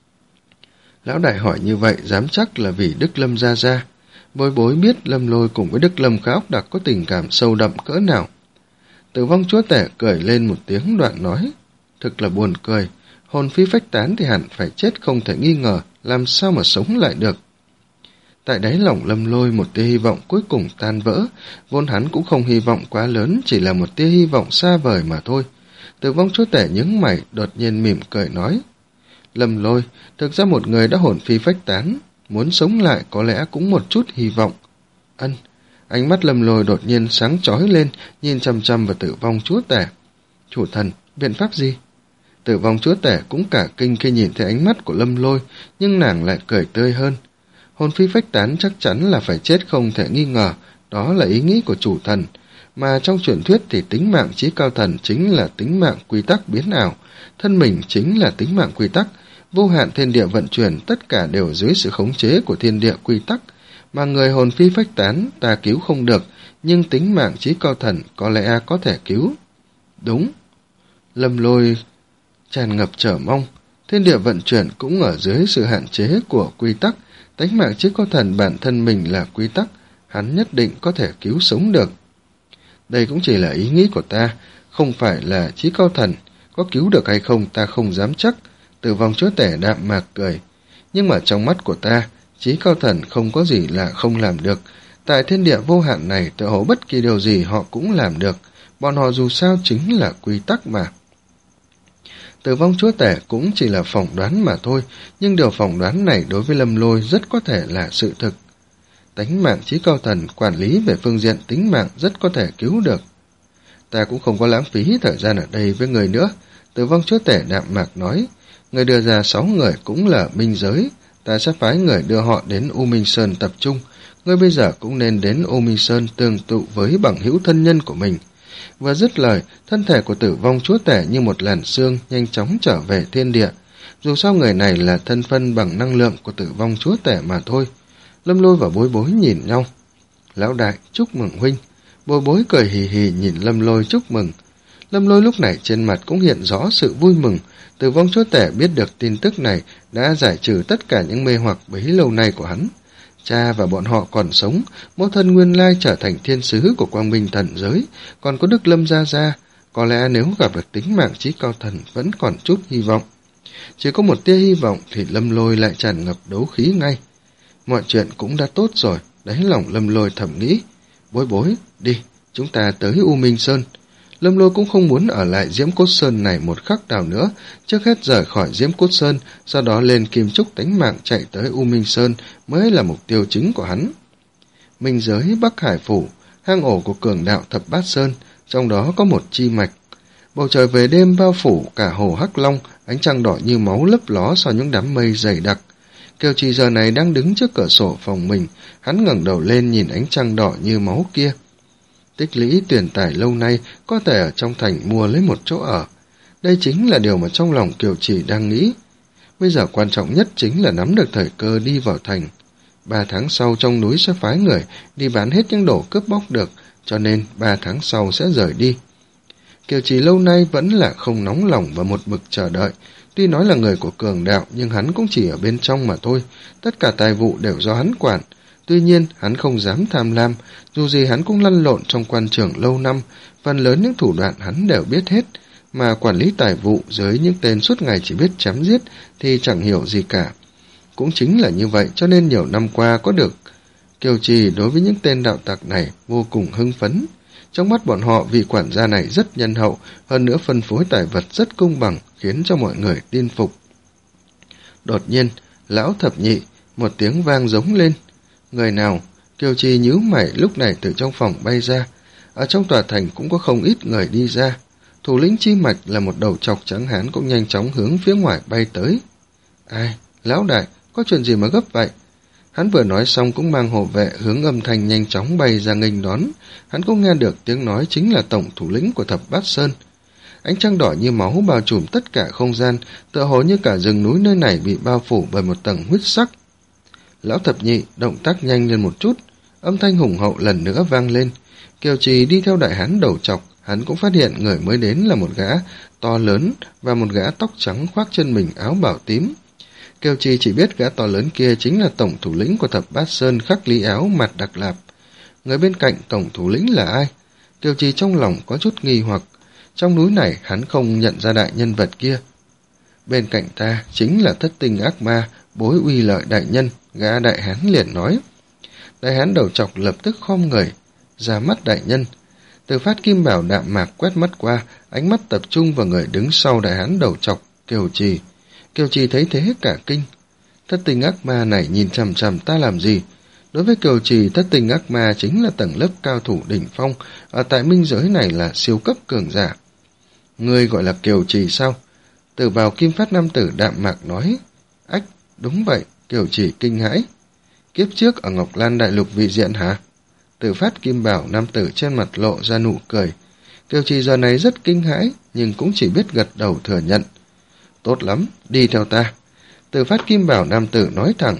Lão đại hỏi như vậy dám chắc là vì Đức Lâm ra ra. Bối bối biết Lâm Lôi cùng với Đức Lâm Khá Ốc Đặc có tình cảm sâu đậm cỡ nào. Tử Vong Chúa Tể cười lên một tiếng đoạn nói. Thực là buồn cười, hồn phi phách tán thì hẳn phải chết không thể nghi ngờ, làm sao mà sống lại được. Tại đáy lòng Lâm Lôi một tia hy vọng cuối cùng tan vỡ, vốn hắn cũng không hy vọng quá lớn, chỉ là một tia hy vọng xa vời mà thôi. Tử Vong Chúa Tể nhướng mày, đột nhiên mỉm cười nói. Lâm Lôi, thực ra một người đã hồn phi phách tán, muốn sống lại có lẽ cũng một chút hy vọng. Ân, ánh mắt Lâm Lôi đột nhiên sáng chói lên, nhìn chăm chăm vào Tử Vong Chúa Tể. Chủ thần, biện pháp gì? Tử Vong Chúa Tể cũng cả kinh khi nhìn thấy ánh mắt của Lâm Lôi, nhưng nàng lại cười tươi hơn. Hồn phi phách tán chắc chắn là phải chết không thể nghi ngờ, đó là ý nghĩ của chủ thần. Mà trong truyền thuyết thì tính mạng chí cao thần chính là tính mạng quy tắc biến ảo, thân mình chính là tính mạng quy tắc, Vô hạn thiên địa vận chuyển tất cả đều dưới sự khống chế của thiên địa quy tắc, mà người hồn phi phách tán ta cứu không được, nhưng tính mạng Chí Cao Thần có lẽ có thể cứu. Đúng. Lâm Lôi tràn ngập chờ mong. Thiên địa vận chuyển cũng ở dưới sự hạn chế của quy tắc, tánh mạng Chí Cao Thần bản thân mình là quy tắc, hắn nhất định có thể cứu sống được. Đây cũng chỉ là ý nghĩ của ta, không phải là Chí Cao Thần, có cứu được hay không ta không dám chắc. Tử Vong Chúa Tể đạm mạc cười. Nhưng mà trong mắt của ta, Chí Cao Thần không có gì là không làm được. Tại thiên địa vô hạn này, tựa hồ bất kỳ điều gì họ cũng làm được. Bọn họ dù sao chính là quy tắc mà. Tử Vong Chúa Tể cũng chỉ là phỏng đoán mà thôi, nhưng điều phỏng đoán này đối với Lâm Lôi rất có thể là sự thực. Tánh mạng Chí Cao Thần quản lý về phương diện tính mạng rất có thể cứu được. Ta cũng không có lãng phí thời gian ở đây với người nữa. Tử Vong Chúa Tể đạm mạc nói. Người đưa ra sáu người cũng là minh giới, ta sẽ phái người đưa họ đến U Minh Sơn tập trung. Ngươi bây giờ cũng nên đến U Minh Sơn tương tụ với bằng hữu thân nhân của mình. Vừa dứt lời, thân thể của Tử Vong Chúa Tể như một làn sương nhanh chóng trở về thiên địa. Dù sao người này là thân phân bằng năng lượng của Tử Vong Chúa Tể mà thôi. Lâm Lôi và Bối Bối nhìn nhau. Lão đại, chúc mừng huynh. Bối Bối cười hì hì nhìn Lâm Lôi chúc mừng. Lâm Lôi lúc này trên mặt cũng hiện rõ sự vui mừng. Tử Vong Chúa Tể biết được tin tức này đã giải trừ tất cả những mê hoặc bấy lâu nay của hắn. Cha và bọn họ còn sống, mẫu thân nguyên lai trở thành thiên sứ của Quang Minh thần giới, còn có Đức Lâm Gia Gia, có lẽ nếu gặp được tính mạng Chí Cao Thần vẫn còn chút hy vọng. Chỉ có một tia hy vọng thì Lâm Lôi lại tràn ngập đấu khí ngay. Mọi chuyện cũng đã tốt rồi, đáy lòng Lâm Lôi thầm nghĩ. Bối Bối, đi, chúng ta tới U Minh Sơn. Lâm Lôi cũng không muốn ở lại Diễm Cốt Sơn này một khắc nào nữa, trước hết rời khỏi Diễm Cốt Sơn, sau đó lên Kim Trúc tánh mạng chạy tới U Minh Sơn mới là mục tiêu chính của hắn. Minh giới Bắc Hải Phủ, hang ổ của cường đạo Thập Bát Sơn, trong đó có một chi mạch. Bầu trời về đêm bao phủ cả hồ Hắc Long, ánh trăng đỏ như máu lấp ló sau những đám mây dày đặc. Kiều Trì giờ này đang đứng trước cửa sổ phòng mình, hắn ngẩng đầu lên nhìn ánh trăng đỏ như máu kia. Tích lũy tiền tài lâu nay có thể ở trong thành mua lấy một chỗ ở. Đây chính là điều mà trong lòng Kiều Trì đang nghĩ. Bây giờ quan trọng nhất chính là nắm được thời cơ đi vào thành. Ba tháng sau trong núi sẽ phái người đi bán hết những đồ cướp bóc được, cho nên ba tháng sau sẽ rời đi. Kiều Trì lâu nay vẫn là không nóng lòng và một mực chờ đợi. Tuy nói là người của cường đạo nhưng hắn cũng chỉ ở bên trong mà thôi. Tất cả tài vụ đều do hắn quản. Tuy nhiên, hắn không dám tham lam, dù gì hắn cũng lăn lộn trong quan trường lâu năm, phần lớn những thủ đoạn hắn đều biết hết, mà quản lý tài vụ dưới những tên suốt ngày chỉ biết chém giết thì chẳng hiểu gì cả. Cũng chính là như vậy cho nên nhiều năm qua có được Kiều Trì đối với những tên đạo tặc này vô cùng hưng phấn. Trong mắt bọn họ vị quản gia này rất nhân hậu, hơn nữa phân phối tài vật rất công bằng, khiến cho mọi người tin phục. Đột nhiên, lão thập nhị, một tiếng vang giống lên. Người nào? Kiều Trì nhíu mày lúc này từ trong phòng bay ra. Ở trong tòa thành cũng có không ít người đi ra. Thủ lĩnh chi mạch là một đầu trọc trắng hán cũng nhanh chóng hướng phía ngoài bay tới. Ai? Lão đại, có chuyện gì mà gấp vậy? Hắn vừa nói xong cũng mang hộ vệ hướng âm thanh nhanh chóng bay ra nghênh đón. Hắn cũng nghe được tiếng nói chính là tổng thủ lĩnh của Thập Bát Sơn. Ánh trăng đỏ như máu bao trùm tất cả không gian, tựa hồ như cả rừng núi nơi này bị bao phủ bởi một tầng huyết sắc. Lão thập nhị động tác nhanh lên một chút, âm thanh hùng hậu lần nữa vang lên. Kiều Trì đi theo đại hán đầu trọc, hắn cũng phát hiện người mới đến là một gã to lớn và một gã tóc trắng khoác chân mình áo bảo tím. Kiều Trì chỉ biết gã to lớn kia chính là tổng thủ lĩnh của Thập Bát Sơn Khắc Lý Áo Mặt Đặc Lạp. Người bên cạnh tổng thủ lĩnh là ai? Kiều Trì trong lòng có chút nghi hoặc. Trong núi này hắn không nhận ra đại nhân vật kia. Bên cạnh ta chính là thất tinh ác ma, Bối Uy Lợi đại nhân, gã đại hán liền nói. Đại hán đầu trọc lập tức khom người, ra mắt đại nhân. Từ Phát Kim Bảo đạm mạc quét mắt qua, ánh mắt tập trung vào người đứng sau đại hán đầu trọc, Kiều Trì. Kiều Trì thấy thế cả kinh. Thất tinh ác ma này nhìn chằm chằm ta làm gì? Đối với Kiều Trì, thất tinh ác ma chính là tầng lớp cao thủ đỉnh phong, ở tại minh giới này là siêu cấp cường giả. Ngươi gọi là Kiều Trì sao? Từ Bào Kim Phát nam tử đạm mạc nói. Ách, đúng vậy, Kiều Trì kinh hãi. Kiếp trước ở Ngọc Lan Đại Lục vị diện hả? Từ Phát Kim Bảo nam tử trên mặt lộ ra nụ cười. Kiều Trì giờ này rất kinh hãi, nhưng cũng chỉ biết gật đầu thừa nhận. Tốt lắm, đi theo ta. Từ phát kim bảo nam tử nói thẳng: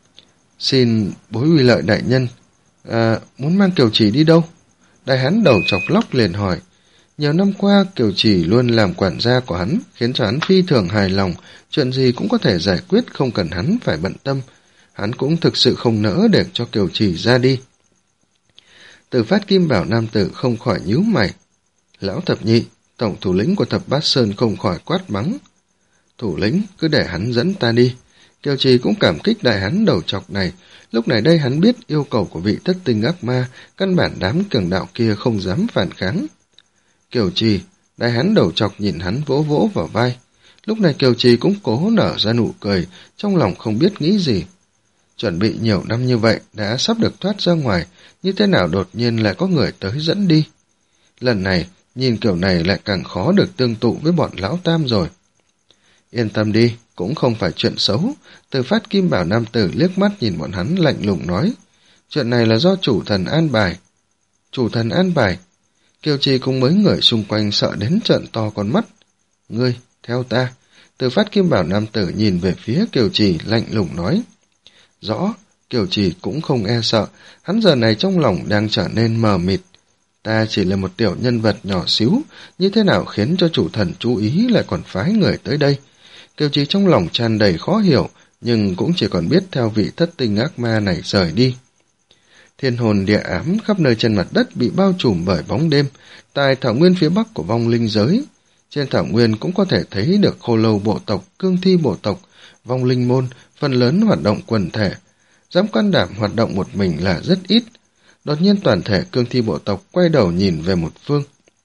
Xin bối uy lợi đại nhân, à, muốn mang Kiều Trì đi đâu? Đại hán đầu chọc lóc liền hỏi. Nhiều năm qua, Kiều Trì luôn làm quản gia của hắn, khiến cho hắn phi thường hài lòng, chuyện gì cũng có thể giải quyết không cần hắn phải bận tâm. Hắn cũng thực sự không nỡ để cho Kiều Trì ra đi. Từ phát kim bảo nam tử không khỏi nhíu mày. Lão thập nhị, tổng thủ lĩnh của thập bát sơn không khỏi quát mắng. Thủ lĩnh, cứ để hắn dẫn ta đi. Kiều Trì cũng cảm kích đại hắn đầu chọc này. Lúc này đây hắn biết yêu cầu của vị thất tinh ác ma, căn bản đám cường đạo kia không dám phản kháng. Kiều Trì, đại hắn đầu chọc nhìn hắn vỗ vỗ vào vai. Lúc này Kiều Trì cũng cố nở ra nụ cười, trong lòng không biết nghĩ gì. Chuẩn bị nhiều năm như vậy, đã sắp được thoát ra ngoài, như thế nào đột nhiên lại có người tới dẫn đi. Lần này, nhìn kiểu này lại càng khó được tương tụ với bọn lão tam rồi. Yên tâm đi, cũng không phải chuyện xấu. Từ phát kim bảo nam tử liếc mắt nhìn bọn hắn lạnh lùng nói. Chuyện này là do chủ thần an bài. Chủ thần an bài. Kiều Trì cùng mấy người xung quanh sợ đến trợn to con mắt. Ngươi, theo ta. Từ phát kim bảo nam tử nhìn về phía Kiều Trì lạnh lùng nói. Rõ, Kiều Trì cũng không e sợ, hắn giờ này trong lòng đang trở nên mờ mịt. Ta chỉ là một tiểu nhân vật nhỏ xíu, như thế nào khiến cho chủ thần chú ý lại còn phái người tới đây. Kiều Trì trong lòng tràn đầy khó hiểu, nhưng cũng chỉ còn biết theo vị thất tinh ác ma này rời đi. Thiên hồn địa ám khắp nơi trên mặt đất bị bao trùm bởi bóng đêm, tại thảo nguyên phía bắc của vong linh giới. Trên thảo nguyên cũng có thể thấy được khô lâu bộ tộc, cương thi bộ tộc, vong linh môn, phần lớn hoạt động quần thể. Dám can đảm hoạt động một mình là rất ít. Đột nhiên toàn thể cương thi bộ tộc quay đầu nhìn về một phương.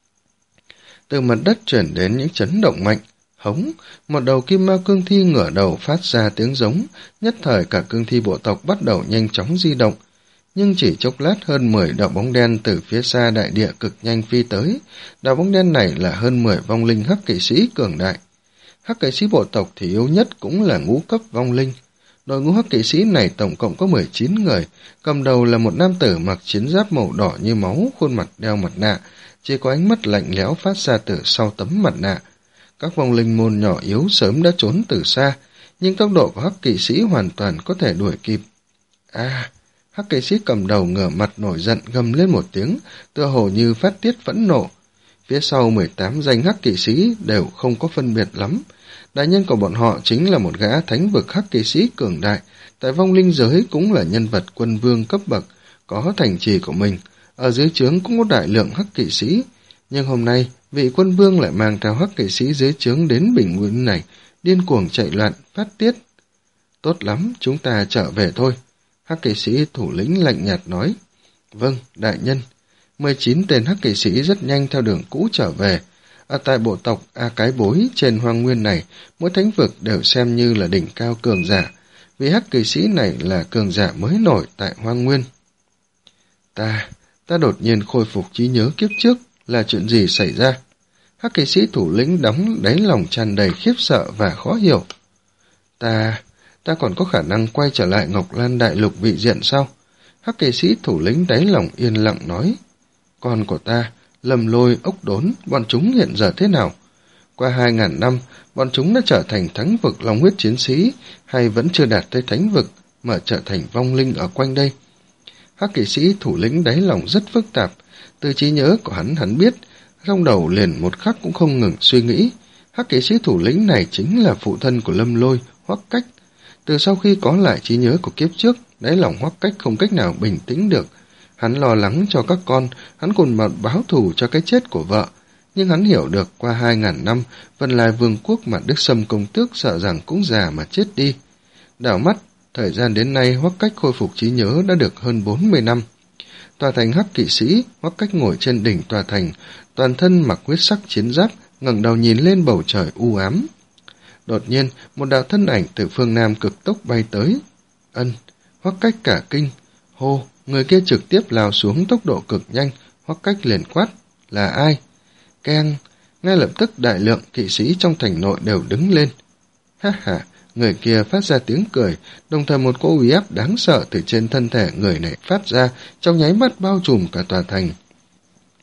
Từ mặt đất chuyển đến những chấn động mạnh. Hống, một đầu kim mao cương thi ngửa đầu phát ra tiếng giống, nhất thời cả cương thi bộ tộc bắt đầu nhanh chóng di động. Nhưng chỉ chốc lát hơn mười đạo bóng đen từ phía xa đại địa cực nhanh phi tới. Đạo bóng đen này là hơn mười vong linh hắc kỵ sĩ cường đại. Hắc kỵ sĩ bộ tộc thì yếu nhất cũng là ngũ cấp vong linh. Đội ngũ hắc kỵ sĩ này tổng cộng có mười chín người, cầm đầu là một nam tử mặc chiến giáp màu đỏ như máu, khuôn mặt đeo mặt nạ, chỉ có ánh mắt lạnh lẽo phát ra từ sau tấm mặt nạ. Các vong linh môn nhỏ yếu sớm đã trốn từ xa, nhưng tốc độ của hắc kỵ sĩ hoàn toàn có thể đuổi kịp. À, hắc kỵ sĩ cầm đầu ngửa mặt nổi giận gầm lên một tiếng, tựa hồ như phát tiết phẫn nộ. Phía sau mười tám danh hắc kỵ sĩ đều không có phân biệt lắm. Đại nhân của bọn họ chính là một gã thánh vực hắc kỵ sĩ cường đại, tại vong linh giới cũng là nhân vật quân vương cấp bậc, có thành trì của mình, ở dưới trướng cũng có đại lượng hắc kỵ sĩ. Nhưng hôm nay, vị quân vương lại mang theo hắc kỵ sĩ dưới trướng đến bình nguyên này, điên cuồng chạy loạn, phát tiết. Tốt lắm, chúng ta trở về thôi. Hắc kỵ sĩ thủ lĩnh lạnh nhạt nói. Vâng, đại nhân. mười chín tên hắc kỵ sĩ rất nhanh theo đường cũ trở về. Ở tại bộ tộc A Cái Bối trên hoang nguyên này, mỗi thánh vực đều xem như là đỉnh cao cường giả. Vì hắc kỵ sĩ này là cường giả mới nổi tại hoang nguyên. Ta, ta đột nhiên khôi phục trí nhớ kiếp trước, là chuyện gì xảy ra? Hắc kỵ sĩ thủ lĩnh đóng đáy lòng tràn đầy khiếp sợ và khó hiểu. Ta, ta còn có khả năng quay trở lại Ngọc Lan Đại Lục vị diện sao? Hắc kỵ sĩ thủ lĩnh đáy lòng yên lặng nói. Con của ta, Lâm Lôi, Ốc Đốn, bọn chúng hiện giờ thế nào? Qua hai ngàn năm, bọn chúng đã trở thành thánh vực long huyết chiến sĩ, hay vẫn chưa đạt tới thánh vực, mà trở thành vong linh ở quanh đây? Hắc kỵ sĩ thủ lĩnh đáy lòng rất phức tạp, từ trí nhớ của hắn hắn biết, trong đầu liền một khắc cũng không ngừng suy nghĩ. Hắc kỵ sĩ thủ lĩnh này chính là phụ thân của Lâm Lôi, Hoắc Cách. Từ sau khi có lại trí nhớ của kiếp trước, đáy lòng Hoắc Cách không cách nào bình tĩnh được. Hắn lo lắng cho các con, hắn còn mà báo thù cho cái chết của vợ. Nhưng hắn hiểu được qua hai ngàn năm, Vân Lai Vương quốc mà Đức Sâm công tước sợ rằng cũng già mà chết đi. Đảo mắt, thời gian đến nay Hoắc Cách khôi phục trí nhớ đã được hơn bốn mươi năm. Tòa thành hắc kỵ sĩ, Hoắc Cách ngồi trên đỉnh tòa thành, toàn thân mặc huyết sắc chiến giáp, ngẩng đầu nhìn lên bầu trời u ám. Đột nhiên, một đạo thân ảnh từ phương Nam cực tốc bay tới. Ân, Hoắc Cách cả kinh, hô, người kia trực tiếp lao xuống tốc độ cực nhanh, Hoắc Cách liền quát, là ai? Keng, ngay lập tức đại lượng kỵ sĩ trong thành nội đều đứng lên. Ha ha, người kia phát ra tiếng cười, đồng thời một cỗ uy áp đáng sợ từ trên thân thể người này phát ra, trong nháy mắt bao trùm cả tòa thành.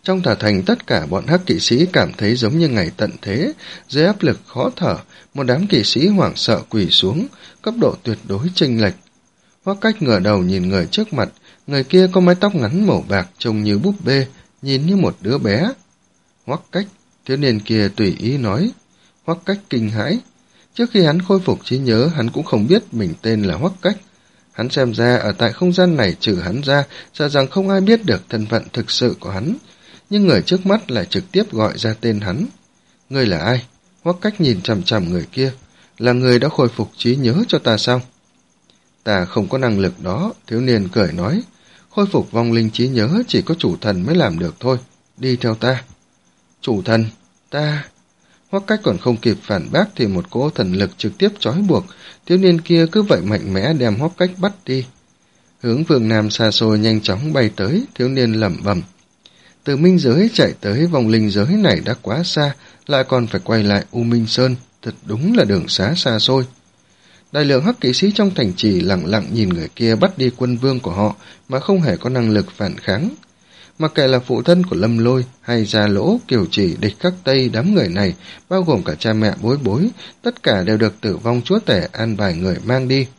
Trong tòa thành tất cả bọn hắc kỵ sĩ cảm thấy giống như ngày tận thế, dưới áp lực khó thở, một đám kỵ sĩ hoảng sợ quỳ xuống, cấp độ tuyệt đối chênh lệch. Hoắc Cách ngửa đầu nhìn người trước mặt, người kia có mái tóc ngắn màu bạc trông như búp bê, nhìn như một đứa bé. Hoắc Cách, thiếu niên kia tùy ý nói. Hoắc Cách kinh hãi. Trước khi hắn khôi phục trí nhớ, hắn cũng không biết mình tên là Hoắc Cách. Hắn xem ra ở tại không gian này trừ hắn ra, sợ rằng không ai biết được thân phận thực sự của hắn. Nhưng người trước mắt lại trực tiếp gọi ra tên hắn. Ngươi là ai? Hoắc Cách nhìn chằm chằm người kia. Là người đã khôi phục trí nhớ cho ta sao? Ta không có năng lực đó, thiếu niên cười nói. Khôi phục vong linh trí nhớ chỉ có chủ thần mới làm được thôi. Đi theo ta. Chủ thần, ta... Hoắc Cách còn không kịp phản bác thì một cỗ thần lực trực tiếp trói buộc, thiếu niên kia cứ vậy mạnh mẽ đem Hoắc Cách bắt đi. Hướng phương Nam xa xôi nhanh chóng bay tới, thiếu niên lẩm bẩm. Từ minh giới chạy tới vòng linh giới này đã quá xa, lại còn phải quay lại U Minh Sơn, thật đúng là đường xá xa xôi. Đại lượng hắc kỵ sĩ trong thành trì lặng lặng nhìn người kia bắt đi quân vương của họ mà không hề có năng lực phản kháng. Mặc kệ là phụ thân của Lâm Lôi hay Gia Lỗ, Kiều Chỉ, Địch Khắc Tây, đám người này, bao gồm cả cha mẹ Bối Bối, tất cả đều được Tử Vong Chúa Tể an bài người mang đi.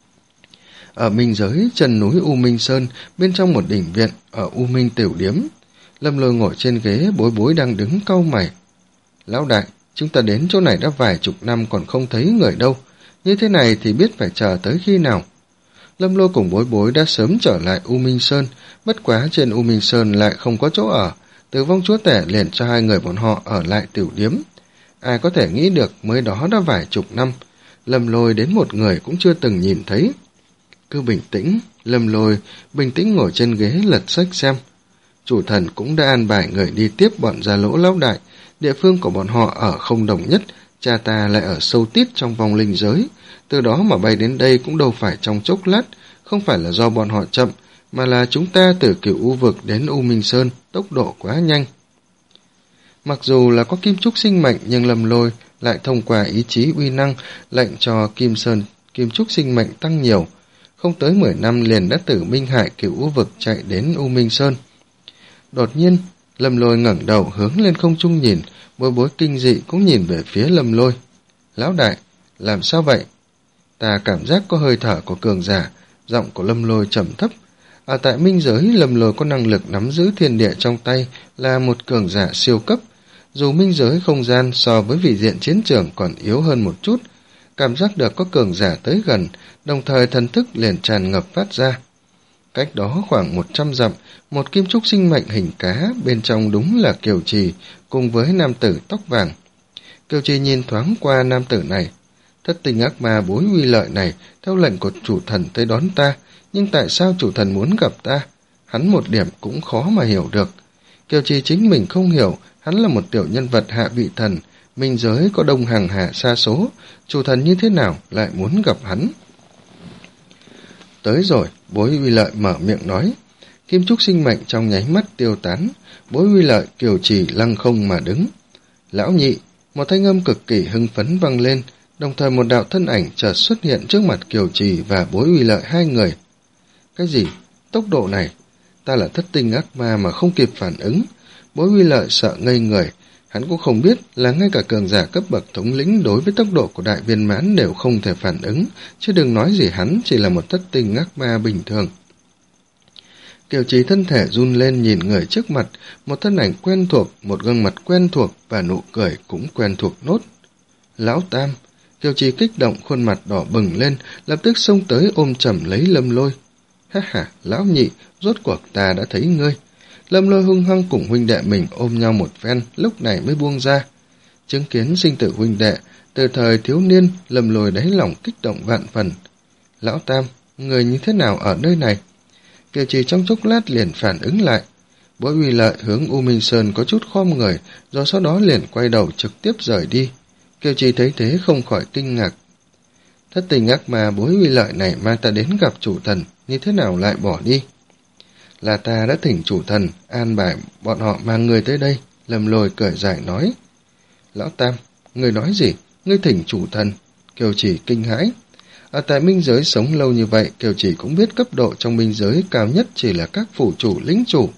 Ở minh giới, chân núi U Minh Sơn, bên trong một đỉnh viện, ở U Minh Tiểu Điếm, Lâm Lôi ngồi trên ghế, Bối Bối đang đứng cau mày. Lão đại, chúng ta đến chỗ này đã vài chục năm còn không thấy người đâu, như thế này thì biết phải chờ tới khi nào. Lâm Lôi cùng Bối Bối đã sớm trở lại U Minh Sơn, bất quá trên U Minh Sơn lại không có chỗ ở, Tử Vong Chúa Tể liền cho hai người bọn họ ở lại tiểu điếm. Ai có thể nghĩ được mới đó đã vài chục năm, Lâm Lôi đến một người cũng chưa từng nhìn thấy. Cứ bình tĩnh, Lâm Lôi bình tĩnh ngồi trên ghế lật sách xem. Chủ thần cũng đã an bài người đi tiếp bọn Gia Lỗ lão đại, địa phương của bọn họ ở không đồng nhất, cha ta lại ở sâu tít trong vòng linh giới, từ đó mà bay đến đây cũng đâu phải trong chốc lát, không phải là do bọn họ chậm, mà là chúng ta từ Cửu U vực đến U Minh Sơn, tốc độ quá nhanh. Mặc dù là có kim trúc sinh mệnh, nhưng Lâm Lôi lại thông qua ý chí uy năng lệnh cho Kim Sơn kim trúc sinh mệnh tăng nhiều, không tới mười năm liền đã tử Minh Hải Cửu U vực chạy đến U Minh Sơn. Đột nhiên, Lâm Lôi ngẩng đầu hướng lên không trung nhìn, Bối Bối kinh dị cũng nhìn về phía Lâm Lôi. Lão đại, làm sao vậy? Ta cảm giác có hơi thở của cường giả, giọng của Lâm Lôi trầm thấp. Ở tại minh giới, Lâm Lôi có năng lực nắm giữ thiên địa trong tay, là một cường giả siêu cấp. Dù minh giới không gian so với vị diện chiến trường còn yếu hơn một chút, cảm giác được có cường giả tới gần, đồng thời thần thức liền tràn ngập phát ra. Cách đó khoảng một trăm dặm, một kim trúc sinh mệnh hình cá, bên trong đúng là Kiều Trì, cùng với nam tử tóc vàng. Kiều Trì nhìn thoáng qua nam tử này. Thất tình ác ma Bối Uy Lợi này, theo lệnh của chủ thần tới đón ta, nhưng tại sao chủ thần muốn gặp ta? Hắn một điểm cũng khó mà hiểu được. Kiều Trì chính mình không hiểu, hắn là một tiểu nhân vật hạ vị thần, minh giới có đông hàng hạ sa số, chủ thần như thế nào lại muốn gặp hắn? Tới rồi, Bối Uy Lợi mở miệng nói. Kim trúc sinh mệnh trong nháy mắt tiêu tán, Bối Uy Lợi Kiều Trì lăng không mà đứng. Lão nhị, một thanh âm cực kỳ hưng phấn vang lên, đồng thời một đạo thân ảnh chợt xuất hiện trước mặt Kiều Trì và Bối Uy Lợi hai người. Cái gì? Tốc độ này? Ta là thất tinh ác ma mà không kịp phản ứng. Bối Uy Lợi sợ ngây người, hắn cũng không biết là ngay cả cường giả cấp bậc thống lĩnh đối với tốc độ của đại viên mãn đều không thể phản ứng, chứ đừng nói gì hắn chỉ là một thất tinh ác ma bình thường. Kiều Trì thân thể run lên nhìn người trước mặt, một thân ảnh quen thuộc, một gương mặt quen thuộc và nụ cười cũng quen thuộc nốt. Lão Tam! Kiều Trì kích động, khuôn mặt đỏ bừng lên, lập tức xông tới ôm chầm lấy Lâm Lôi. Ha ha, lão nhị, rốt cuộc ta đã thấy ngươi. Lâm Lôi hung hăng cùng huynh đệ mình ôm nhau một phen, lúc này mới buông ra. Chứng kiến sinh tử huynh đệ, từ thời thiếu niên, Lâm Lôi đáy lòng kích động vạn phần. Lão Tam, người như thế nào ở nơi này? Kiều Trì trong chốc lát liền phản ứng lại. Bối Uy Lợi hướng U Minh Sơn có chút khom người, rồi sau đó liền quay đầu trực tiếp rời đi. Kiều Trì thấy thế không khỏi kinh ngạc. Thất tình ác ma Bối Uy Lợi này mang ta đến gặp chủ thần, như thế nào lại bỏ đi? Là ta đã thỉnh chủ thần, an bài bọn họ mang người tới đây, Lâm Lôi cười giải nói. Lão Tam, người nói gì? Ngươi thỉnh chủ thần? Kiều Trì kinh hãi. Ở tại minh giới sống lâu như vậy, Kiều Trì cũng biết cấp độ trong minh giới cao nhất chỉ là các phủ chủ lĩnh chủ,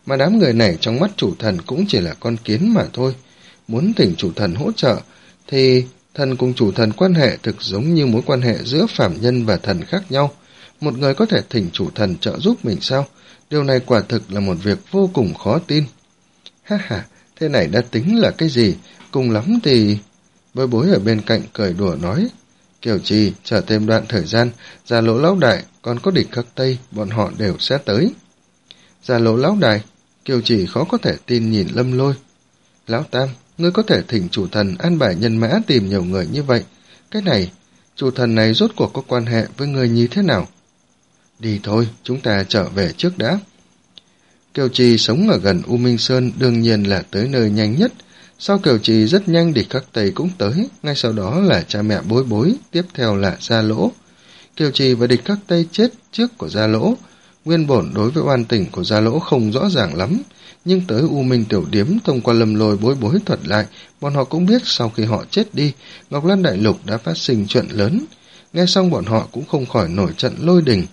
mà đám người này trong mắt chủ thần cũng chỉ là con kiến mà thôi. Muốn thỉnh chủ thần hỗ trợ, thì thần cùng chủ thần quan hệ thực giống như mối quan hệ giữa phàm nhân và thần khác nhau. Một người có thể thỉnh chủ thần trợ giúp mình sao? Điều này quả thực là một việc vô cùng khó tin. Ha ha, thế này đã tính là cái gì? Cùng lắm thì... Bối bối ở bên cạnh cười đùa nói, Kiều Trì, chờ thêm đoạn thời gian, Già Lỗ lão đại, còn có địch khắc Tây, bọn họ đều sẽ tới. Già Lỗ lão đại, Kiều Trì khó có thể tin nhìn Lâm Lôi. Lão Tam, ngươi có thể thỉnh chủ thần an bài nhân mã tìm nhiều người như vậy. Cái này, chủ thần này rốt cuộc có quan hệ với người như thế nào? Đi thôi, chúng ta trở về trước đã. Kiều Trì sống ở gần U Minh Sơn đương nhiên là tới nơi nhanh nhất. Sau Kiều Trì rất nhanh địch khắc Tây cũng tới, ngay sau đó là cha mẹ Bối Bối, tiếp theo là Gia Lỗ. Kiều Trì và địch khắc Tây chết trước của Gia Lỗ. Nguyên bổn đối với oan tình của Gia Lỗ không rõ ràng lắm, nhưng tới U Minh Tiểu Điếm thông qua Lâm Lôi Bối Bối thuật lại, bọn họ cũng biết sau khi họ chết đi, Ngọc Lan Đại Lục đã phát sinh chuyện lớn. Nghe xong bọn họ cũng không khỏi nổi trận lôi đình.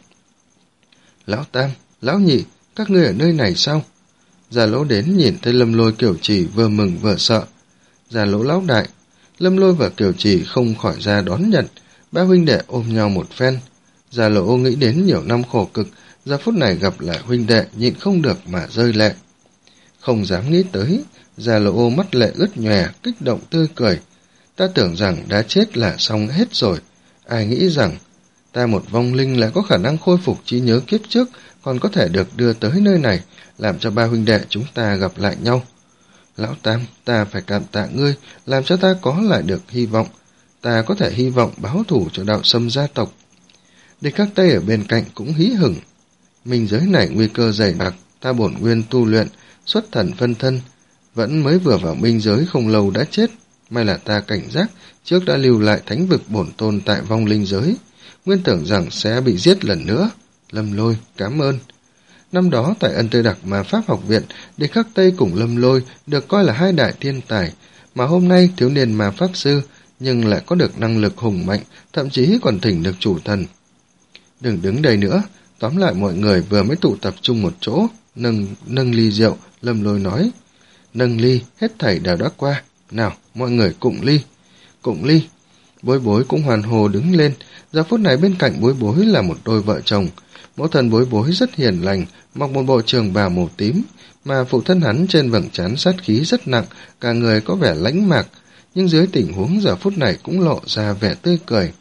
Lão Tam, Lão Nhị, các ngươi ở nơi này sao? Gia Lỗ đến nhìn thấy Lâm Lôi Kiều Trì vừa mừng vừa sợ. Gia Lỗ lão đại, Lâm Lôi và Kiều Trì không khỏi ra đón nhận, ba huynh đệ ôm nhau một phen. Gia Lỗ nghĩ đến nhiều năm khổ cực, giờ phút này gặp lại huynh đệ nhịn không được mà rơi lệ. Không dám nghĩ tới, Gia Lỗ mắt lệ ướt nhòe, kích động tươi cười. Ta tưởng rằng đã chết là xong hết rồi, ai nghĩ rằng ta một vong linh lại có khả năng khôi phục trí nhớ kiếp trước, còn có thể được đưa tới nơi này, làm cho ba huynh đệ chúng ta gặp lại nhau. Lão Tam, ta phải cảm tạ ngươi, làm cho ta có lại được hy vọng. Ta có thể hy vọng báo thù cho đạo Sâm gia tộc. Địch khắc Tây ở bên cạnh cũng hí hửng. Minh giới này nguy cơ dày đặc, ta bổn nguyên tu luyện, xuất thần phân thân, vẫn mới vừa vào minh giới không lâu đã chết. May là ta cảnh giác, trước đã lưu lại thánh vực bổn tôn tại vong linh giới. Nguyên tưởng rằng sẽ bị giết lần nữa. Lâm Lôi, cảm ơn. Năm đó tại Ân Tây Đặc Ma Pháp học viện, địch khắc Tây cùng Lâm Lôi được coi là hai đại thiên tài, mà hôm nay thiếu niên ma pháp sư nhưng lại có được năng lực hùng mạnh, thậm chí còn thỉnh được chủ thần. Đừng đứng đây nữa, tóm lại mọi người vừa mới tụ tập trung một chỗ, nâng nâng ly rượu, Lâm Lôi nói, nâng ly, hết thảy đều đã qua, nào, mọi người cụng ly, cụng ly. Bối Bối cũng hoàn hồ đứng lên, giờ phút này bên cạnh Bối Bối là một đôi vợ chồng. Mẫu thân Bối Bối rất hiền lành, mặc một bộ trường bào màu tím, mà phụ thân hắn trên vầng trán sát khí rất nặng, cả người có vẻ lãnh mạc, nhưng dưới tình huống giờ phút này cũng lộ ra vẻ tươi cười.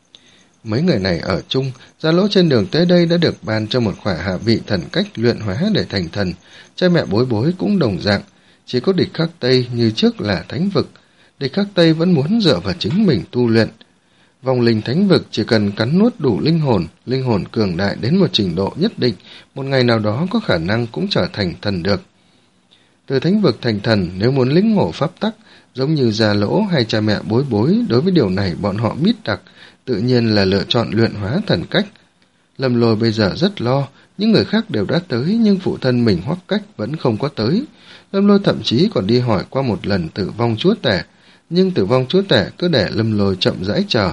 Mấy người này ở chung, Gia Lỗ trên đường tới đây đã được ban cho một khỏa hạ vị thần cách luyện hóa để thành thần, cha mẹ Bối Bối cũng đồng dạng, chỉ có địch khắc Tây như trước là thánh vực. Địch khắc Tây vẫn muốn dựa vào chính mình tu luyện. Vòng linh thánh vực chỉ cần cắn nuốt đủ linh hồn, linh hồn cường đại đến một trình độ nhất định, một ngày nào đó có khả năng cũng trở thành thần được. Từ thánh vực thành thần, nếu muốn lĩnh ngộ pháp tắc, giống như Gia Lỗ hay cha mẹ Bối Bối, đối với điều này bọn họ biết đặc, tự nhiên là lựa chọn luyện hóa thần cách. Lâm Lôi bây giờ rất lo, những người khác đều đã tới nhưng phụ thân mình Hoắc Cách vẫn không có tới. Lâm Lôi thậm chí còn đi hỏi qua một lần Tử Vong Chúa Tể, nhưng Tử Vong Chúa Tể cứ để Lâm Lôi chậm rãi chờ.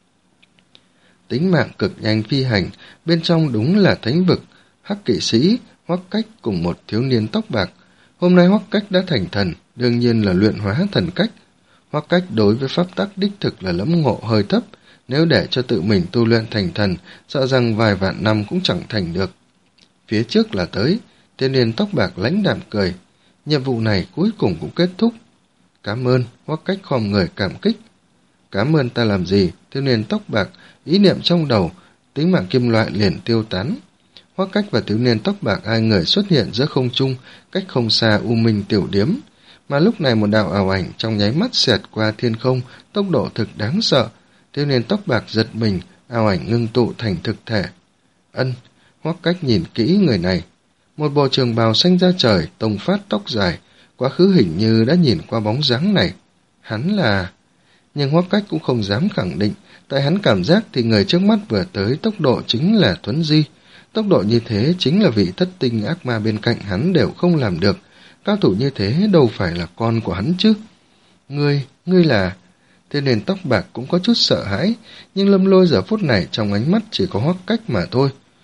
Tính mạng cực nhanh phi hành, bên trong đúng là thánh vực, Hắc Kỵ Sĩ, Hoắc Cách cùng một thiếu niên tóc bạc. Hôm nay Hoắc Cách đã thành thần, đương nhiên là luyện hóa thần cách. Hoắc Cách đối với pháp tắc đích thực là lẫm ngộ hơi thấp, nếu để cho tự mình tu luyện thành thần, sợ rằng vài vạn năm cũng chẳng thành được. Phía trước là tới, thiếu niên tóc bạc lãnh đạm cười. Nhiệm vụ này cuối cùng cũng kết thúc. Cảm ơn, Hoắc Cách khom người cảm kích. Cảm ơn ta làm gì? Thiếu niên tóc bạc, ý niệm trong đầu, tính mạng kim loại liền tiêu tán. Hoắc Cách và thiếu niên tóc bạc hai người xuất hiện giữa không trung, cách không xa U Minh Tiểu Điếm. Mà lúc này một đạo ảo ảnh trong nháy mắt xẹt qua thiên không, tốc độ thực đáng sợ. Thiếu niên tóc bạc giật mình, ảo ảnh ngưng tụ thành thực thể. Ân, Hoắc Cách nhìn kỹ người này. Một bộ trường bào xanh da trời, tông phát tóc dài, quá khứ hình như đã nhìn qua bóng dáng này. Hắn là... Nhưng Hoắc Cách cũng không dám khẳng định, tại hắn cảm giác thì người trước mắt vừa tới tốc độ chính là Thuấn Di. Tốc độ như thế chính là vị thất tinh ác ma bên cạnh hắn đều không làm được. Cao thủ như thế đâu phải là con của hắn chứ. Ngươi, ngươi là... Thế nên tóc bạc cũng có chút sợ hãi, nhưng Lâm Lôi giờ phút này trong ánh mắt chỉ có Hoắc Cách mà thôi.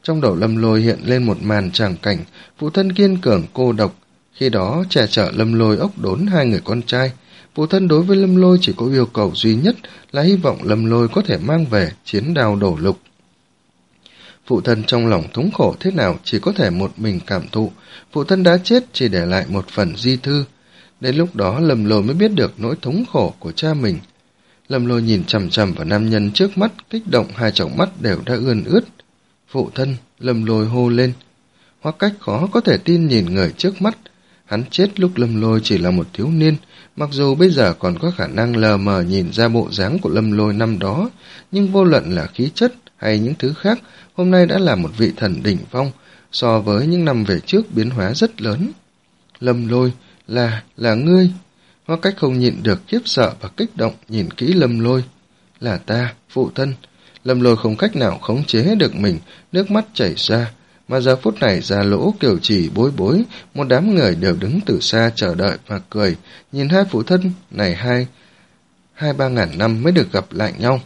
Trong đầu Lâm Lôi hiện lên một màn tràng cảnh, phụ thân kiên cường cô độc, khi đó che chở Lâm Lôi ốc đốn hai người con trai. Phụ thân đối với Lâm Lôi chỉ có yêu cầu duy nhất là hy vọng Lâm Lôi có thể mang về chiến đao đổ lục. Phụ thân trong lòng thống khổ thế nào chỉ có thể một mình cảm thụ, phụ thân đã chết chỉ để lại một phần di thư. Đến lúc đó Lâm Lôi mới biết được nỗi thống khổ của cha mình. Lâm Lôi nhìn chằm chằm vào nam nhân trước mắt, kích động hai tròng mắt đều đã ươn ướt. Phụ thân, Lâm Lôi hô lên. Hoắc Cách khó có thể tin nhìn người trước mắt. Hắn chết lúc Lâm Lôi chỉ là một thiếu niên, mặc dù bây giờ còn có khả năng lờ mờ nhìn ra bộ dáng của Lâm Lôi năm đó, nhưng vô luận là khí chất hay những thứ khác, hôm nay đã là một vị thần đỉnh phong, so với những năm về trước biến hóa rất lớn. Lâm Lôi, là, là ngươi. Hoắc Cách không nhịn được khiếp sợ và kích động nhìn kỹ Lâm Lôi. Là ta, phụ thân. Lâm Lôi không cách nào khống chế được mình, nước mắt chảy ra. Mà giờ phút này Gia Lỗ, Kiều Trì, Bối Bối, một đám người đều đứng từ xa chờ đợi và cười, nhìn hai phụ thân này hai, hai ba ngàn năm mới được gặp lại nhau.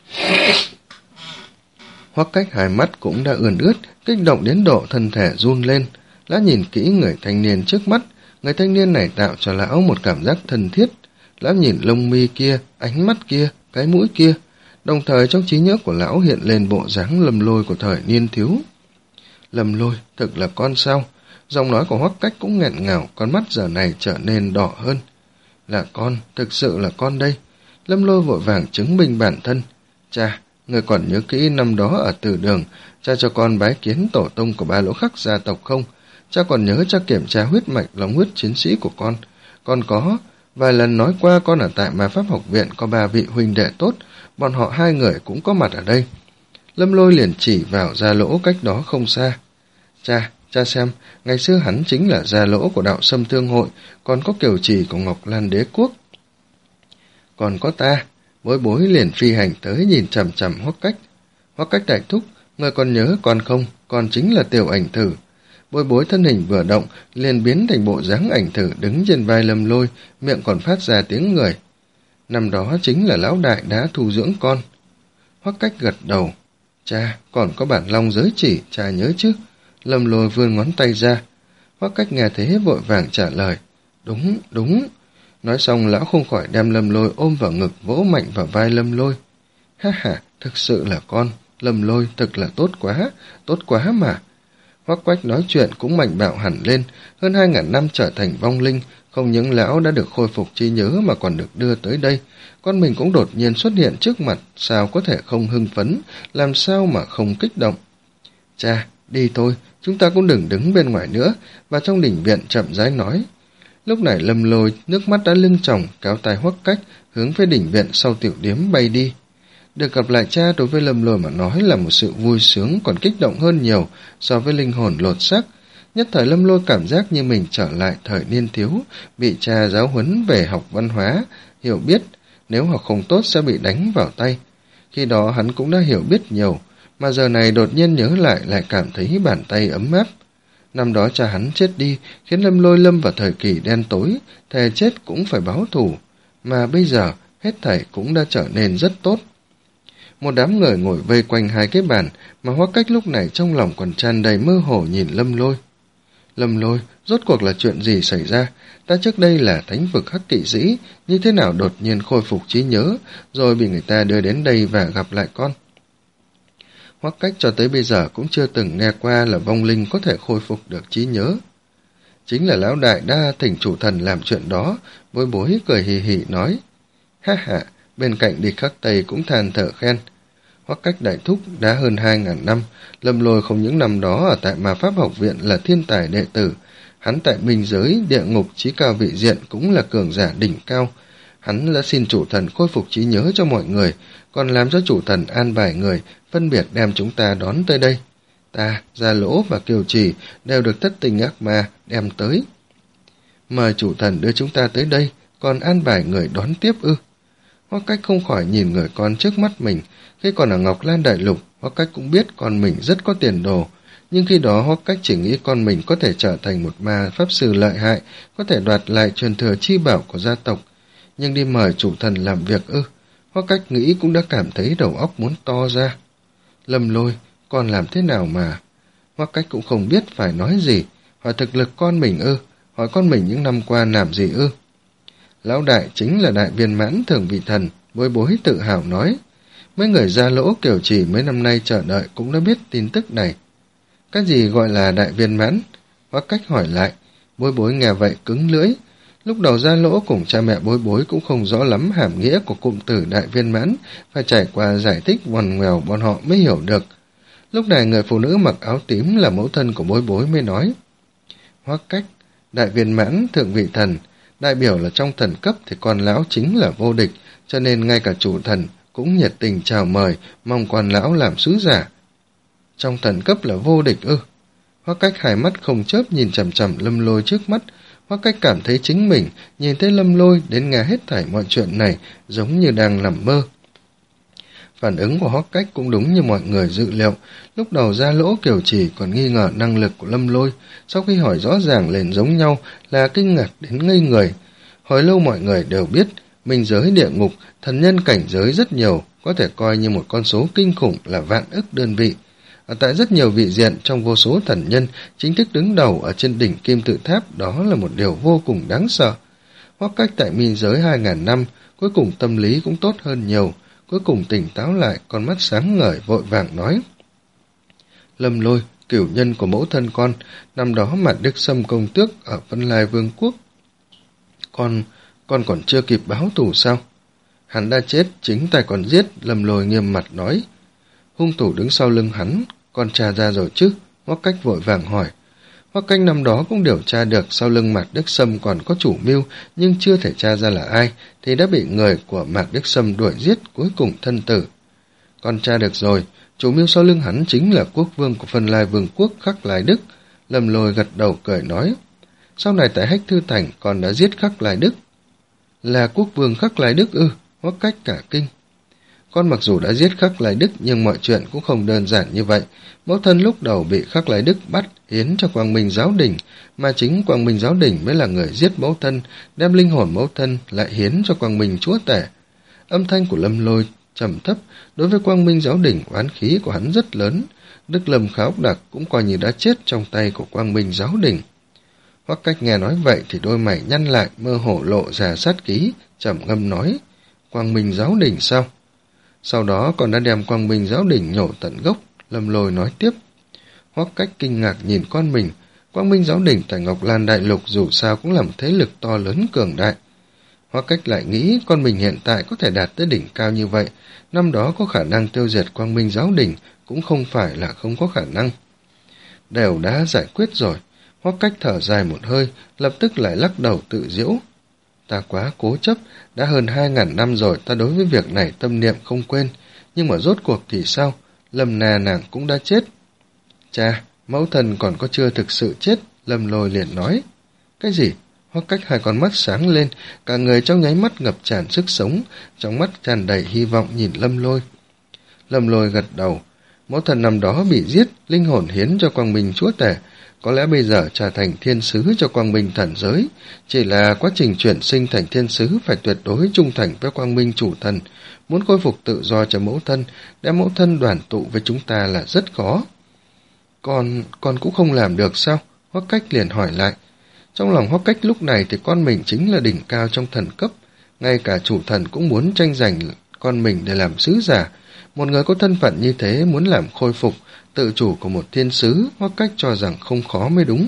Hoắc Cách hai mắt cũng đã ươn ướt, kích động đến độ thân thể run lên. Lão nhìn kỹ người thanh niên trước mắt, người thanh niên này tạo cho lão một cảm giác thân thiết. Lão nhìn lông mi kia, ánh mắt kia, cái mũi kia, đồng thời trong trí nhớ của lão hiện lên bộ dáng Lâm Lôi của thời niên thiếu. Lâm Lôi, thực là con sao? Giọng nói của Hoắc Cách cũng nghẹn ngào, con mắt giờ này trở nên đỏ hơn. Là con, thực sự là con đây. Lâm Lôi vội vàng chứng minh bản thân. Cha, người còn nhớ kỹ năm đó ở Từ Đường, cha cho con bái kiến tổ tông của Ba Lỗ Khắc gia tộc không? Cha còn nhớ cha kiểm tra huyết mạch lòng huyết chiến sĩ của con. Con có vài lần nói qua con ở tại Ma Pháp học viện có ba vị huynh đệ tốt, bọn họ hai người cũng có mặt ở đây. Lâm Lôi liền chỉ vào Gia Lỗ cách đó không xa. Cha, cha xem, ngày xưa hắn chính là Gia Lỗ của đạo Sâm Thương hội, còn có Kiều Trì của Ngọc Lan Đế Quốc. Còn có ta. Bối Bối liền phi hành tới nhìn chằm chằm Hoắc Cách. Hoắc Cách đại thúc, người còn nhớ con không? Con chính là Tiểu Ảnh Thử. Bối Bối thân hình vừa động, liền biến thành bộ dáng Ảnh Thử đứng trên vai Lâm Lôi, miệng còn phát ra tiếng người. Năm đó chính là lão đại đã thu dưỡng con. Hoắc Cách gật đầu. Cha, còn có bản long giới chỉ, cha nhớ chứ? Lâm Lôi vươn ngón tay ra. Hoắc Cách nghe thế vội vàng trả lời. Đúng, đúng. Nói xong lão không khỏi đem Lâm Lôi ôm vào ngực, vỗ mạnh vào vai Lâm Lôi. Ha ha, thực sự là con. Lâm Lôi thật là tốt quá, tốt quá mà. Hoắc Cách nói chuyện cũng mạnh bạo hẳn lên, hơn hai ngàn năm trở thành vong linh, không những lão đã được khôi phục trí nhớ mà còn được đưa tới đây. Con mình cũng đột nhiên xuất hiện trước mặt, sao có thể không hưng phấn, làm sao mà không kích động. Cha, đi thôi, chúng ta cũng đừng đứng bên ngoài nữa, và trong đình viện chậm rãi nói. Lúc này Lâm Lôi nước mắt đã lưng tròng, kéo tay Hoắc Cách hướng về đỉnh viện sau tiểu điếm bay đi. Được gặp lại cha đối với Lâm Lôi mà nói là một sự vui sướng còn kích động hơn nhiều so với linh hồn lột xác. Nhất thời Lâm Lôi cảm giác như mình trở lại thời niên thiếu, bị cha giáo huấn về học văn hóa, hiểu biết, nếu học không tốt sẽ bị đánh vào tay. Khi đó hắn cũng đã hiểu biết nhiều, mà giờ này đột nhiên nhớ lại lại cảm thấy bàn tay ấm áp. Năm đó cha hắn chết đi, khiến Lâm Lôi lâm vào thời kỳ đen tối, thề chết cũng phải báo thù. Mà bây giờ, hết thảy cũng đã trở nên rất tốt. Một đám người ngồi vây quanh hai cái bàn, mà Hoắc Cách lúc này trong lòng còn tràn đầy mơ hồ nhìn Lâm Lôi. Lâm Lôi, rốt cuộc là chuyện gì xảy ra? Ta trước đây là thánh vực hắc kỵ sĩ, như thế nào đột nhiên khôi phục trí nhớ, rồi bị người ta đưa đến đây và gặp lại con? Hoắc Cách cho tới bây giờ cũng chưa từng nghe qua là vong linh có thể khôi phục được trí nhớ. Chính là lão đại đã thỉnh chủ thần làm chuyện đó, Bối Bối cười hì hì nói. Ha ha, bên cạnh Địch Khắc Tây cũng than thở khen. Hoắc Cách đại thúc đã hơn hai ngàn năm, Lâm Lôi không những năm đó ở tại Ma Pháp học viện là thiên tài đệ tử, hắn tại minh giới, địa ngục, trí cao vị diện cũng là cường giả đỉnh cao. Hắn đã xin chủ thần khôi phục trí nhớ cho mọi người, còn làm cho chủ thần an bài người, phân biệt đem chúng ta đón tới đây. Ta, Gia Lỗ và Kiều Trì đều được thất tình ác ma đem tới. Mời chủ thần đưa chúng ta tới đây, còn an bài người đón tiếp ư? Hoắc Cách không khỏi nhìn người con trước mắt mình. Khi còn ở Ngọc Lan Đại Lục, Hoắc Cách cũng biết con mình rất có tiền đồ, nhưng khi đó Hoắc Cách chỉ nghĩ con mình có thể trở thành một ma pháp sư lợi hại, có thể đoạt lại truyền thừa chi bảo của gia tộc. Nhưng đi mời chủ thần làm việc ư? Hoắc Cách nghĩ cũng đã cảm thấy đầu óc muốn to ra. Lâm Lôi, con làm thế nào mà... Hoắc Cách cũng không biết phải nói gì, hỏi thực lực con mình ư, hỏi con mình những năm qua làm gì ư. Lão đại chính là đại viên mãn thượng vị thần, Bối Bối tự hào nói. Mấy người Gia Lỗ Kiều Trì mấy năm nay chờ đợi cũng đã biết tin tức này. Cái gì gọi là đại viên mãn? Hoắc Cách hỏi lại. Bối Bối nghe vậy cứng lưỡi. Lúc đầu Gia Lỗ cùng cha mẹ Bối Bối cũng không rõ lắm hàm nghĩa của cụm từ đại viên mãn, phải trải qua giải thích ngoằn ngoèo bọn họ mới hiểu được. Lúc này người phụ nữ mặc áo tím là mẫu thân của Bối Bối mới nói. Hoắc Cách, đại viên mãn thượng vị thần, đại biểu là trong thần cấp thì con lão chính là vô địch, cho nên ngay cả chủ thần cũng nhiệt tình chào mời, mong quan lão làm sứ giả. Trong thần cấp là vô địch ư? Hoắc Cách hai mắt không chớp nhìn chằm chằm Lâm Lôi trước mắt. Hoắc Cách cảm thấy chính mình nhìn thấy Lâm Lôi đến nghe hết thảy mọi chuyện này giống như đang nằm mơ. Phản ứng của Hoắc Cách cũng đúng như mọi người dự liệu. Lúc đầu Gia Lỗ Kiều Trì còn nghi ngờ năng lực của Lâm Lôi, sau khi hỏi rõ ràng liền giống nhau là kinh ngạc đến ngây người. Hồi lâu mọi người đều biết minh giới địa ngục, thần nhân cảnh giới rất nhiều, có thể coi như một con số kinh khủng là vạn ức đơn vị. Ở tại rất nhiều vị diện trong vô số thần nhân chính thức đứng đầu ở trên đỉnh kim tự tháp, đó là một điều vô cùng đáng sợ. Hoắc Cách tại minh giới hai ngàn năm, cuối cùng tâm lý cũng tốt hơn nhiều, cuối cùng tỉnh táo lại, con mắt sáng ngời vội vàng nói. Lâm Lôi, cửu nhân của mẫu thân con, năm đó Mạt Đức Sâm công tước ở Vân Lai Vương quốc. Con, con còn chưa kịp báo thù sao? Hắn đã chết, chính tay còn giết, Lâm Lôi nghiêm mặt nói. Hung thủ đứng sau lưng hắn, con tra ra rồi chứ? Hoắc Cách vội vàng hỏi. Hoắc Cách năm đó cũng điều tra được sau lưng Mạt Đức Sâm còn có chủ mưu, nhưng chưa thể tra ra là ai, thì đã bị người của Mạt Đức Sâm đuổi giết, cuối cùng thân tử. Con tra được rồi, chủ mưu sau lưng hắn chính là quốc vương của Vân Lai Vương quốc Khắc Lai Đức. Lâm Lôi gật đầu cười nói. Sau này tại Hách Thư Thành con đã giết Khắc Lai Đức. Là quốc vương Khắc Lai Đức ư? Hoắc Cách cả kinh. Con mặc dù đã giết Khắc Lai Đức nhưng mọi chuyện cũng không đơn giản như vậy. Mẫu thân lúc đầu bị Khắc Lai Đức bắt hiến cho Quang Minh Giáo Đình, mà chính Quang Minh Giáo Đình mới là người giết mẫu thân, đem linh hồn mẫu thân lại hiến cho Quang Minh Chúa Tể. Âm thanh của Lâm Lôi trầm thấp, đối với Quang Minh Giáo Đình oán khí của hắn rất lớn. Đức Lâm Kháo Đặc cũng coi như đã chết trong tay của Quang Minh Giáo Đình. Hoắc Cách nghe nói vậy thì đôi mày nhăn lại, mơ hồ lộ ra sát khí, trầm ngâm nói. Quang Minh Giáo Đình sao? Sau đó còn đã đem Quang Minh Giáo Đình nhổ tận gốc. Lâm Lôi nói tiếp. Hoắc Cách kinh ngạc nhìn con mình. Quang Minh Giáo Đình tại Ngọc Lan Đại Lục dù sao cũng là một thế lực to lớn cường đại. Hoắc Cách lại nghĩ con mình hiện tại có thể đạt tới đỉnh cao như vậy, năm đó có khả năng tiêu diệt Quang Minh Giáo Đình cũng không phải là không có khả năng. Đều đã giải quyết rồi. Hoắc Cách thở dài một hơi, lập tức lại lắc đầu tự giễu. Ta quá cố chấp, đã hơn hai ngàn năm rồi ta đối với việc này tâm niệm không quên, nhưng mà rốt cuộc thì sao? Lâm Na nàng cũng đã chết. Cha, mẫu thân còn có chưa thực sự chết, Lâm Lôi liền nói. Cái gì? Hoắc Cách hai con mắt sáng lên, cả người trong nháy mắt ngập tràn sức sống, trong mắt tràn đầy hy vọng nhìn Lâm Lôi. Lâm Lôi gật đầu. Mẫu thân năm đó bị giết, linh hồn hiến cho Quang Minh Chúa Tể, có lẽ bây giờ trở thành thiên sứ cho Quang Minh thần giới, chỉ là quá trình chuyển sinh thành thiên sứ phải tuyệt đối trung thành với Quang Minh chủ thần, muốn khôi phục tự do cho mẫu thân, đem mẫu thân đoàn tụ với chúng ta là rất khó. Con, con cũng không làm được sao? Hoắc Cách liền hỏi lại. Trong lòng Hoắc Cách lúc này thì con mình chính là đỉnh cao trong thần cấp, ngay cả chủ thần cũng muốn tranh giành con mình để làm sứ giả. Một người có thân phận như thế muốn làm khôi phục tự chủ của một thiên sứ, Hoắc Cách cho rằng không khó mới đúng.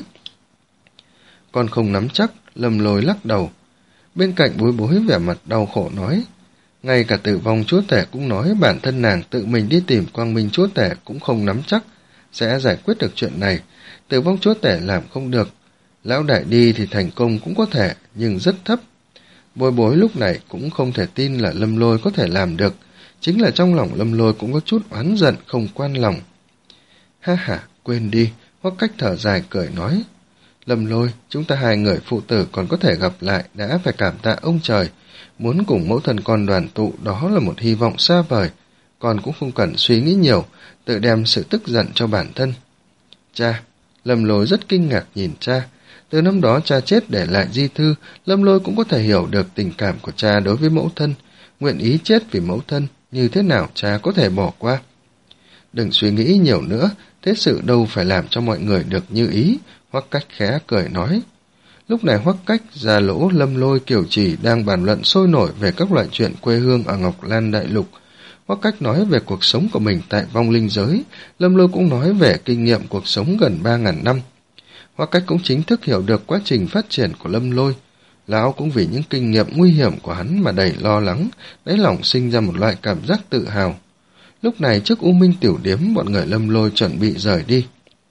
Con không nắm chắc, Lâm Lôi lắc đầu. Bên cạnh Bối Bối vẻ mặt đau khổ nói. Ngay cả Tử Vong Chúa Tể cũng nói bản thân nàng tự mình đi tìm Quang Minh Chúa Tể cũng không nắm chắc sẽ giải quyết được chuyện này. Tử Vong Chúa Tể làm không được. Lão đại đi thì thành công cũng có thể, nhưng rất thấp. Bối Bối lúc này cũng không thể tin là Lâm Lôi có thể làm được. Chính là trong lòng Lâm Lôi cũng có chút oán giận không quan lòng. Ha ha, quên đi, Hoắc Cách thở dài cười nói. Lâm Lôi, chúng ta hai người phụ tử còn có thể gặp lại, đã phải cảm tạ ông trời. Muốn cùng mẫu thân con đoàn tụ đó là một hy vọng xa vời. Con cũng không cần suy nghĩ nhiều, tự đem sự tức giận cho bản thân. Cha, Lâm Lôi rất kinh ngạc nhìn cha. Từ năm đó cha chết để lại di thư, Lâm Lôi cũng có thể hiểu được tình cảm của cha đối với mẫu thân. Nguyện ý chết vì mẫu thân, như thế nào cha có thể bỏ qua. Đừng suy nghĩ nhiều nữa, thế sự đâu phải làm cho mọi người được như ý, Hoắc Cách khẽ cười nói. Lúc này Hoắc Cách, Gia Lỗ, Lâm Lôi, Kiều Trì đang bàn luận sôi nổi về các loại chuyện quê hương ở Ngọc Lan Đại Lục. Hoắc Cách nói về cuộc sống của mình tại vong linh giới, Lâm Lôi cũng nói về kinh nghiệm cuộc sống gần ba ngàn năm. Hoắc Cách cũng chính thức hiểu được quá trình phát triển của Lâm Lôi. Lão cũng vì những kinh nghiệm nguy hiểm của hắn mà đầy lo lắng, đáy lòng sinh ra một loại cảm giác tự hào. Lúc này trước U Minh tiểu điếm, bọn người Lâm Lôi chuẩn bị rời đi.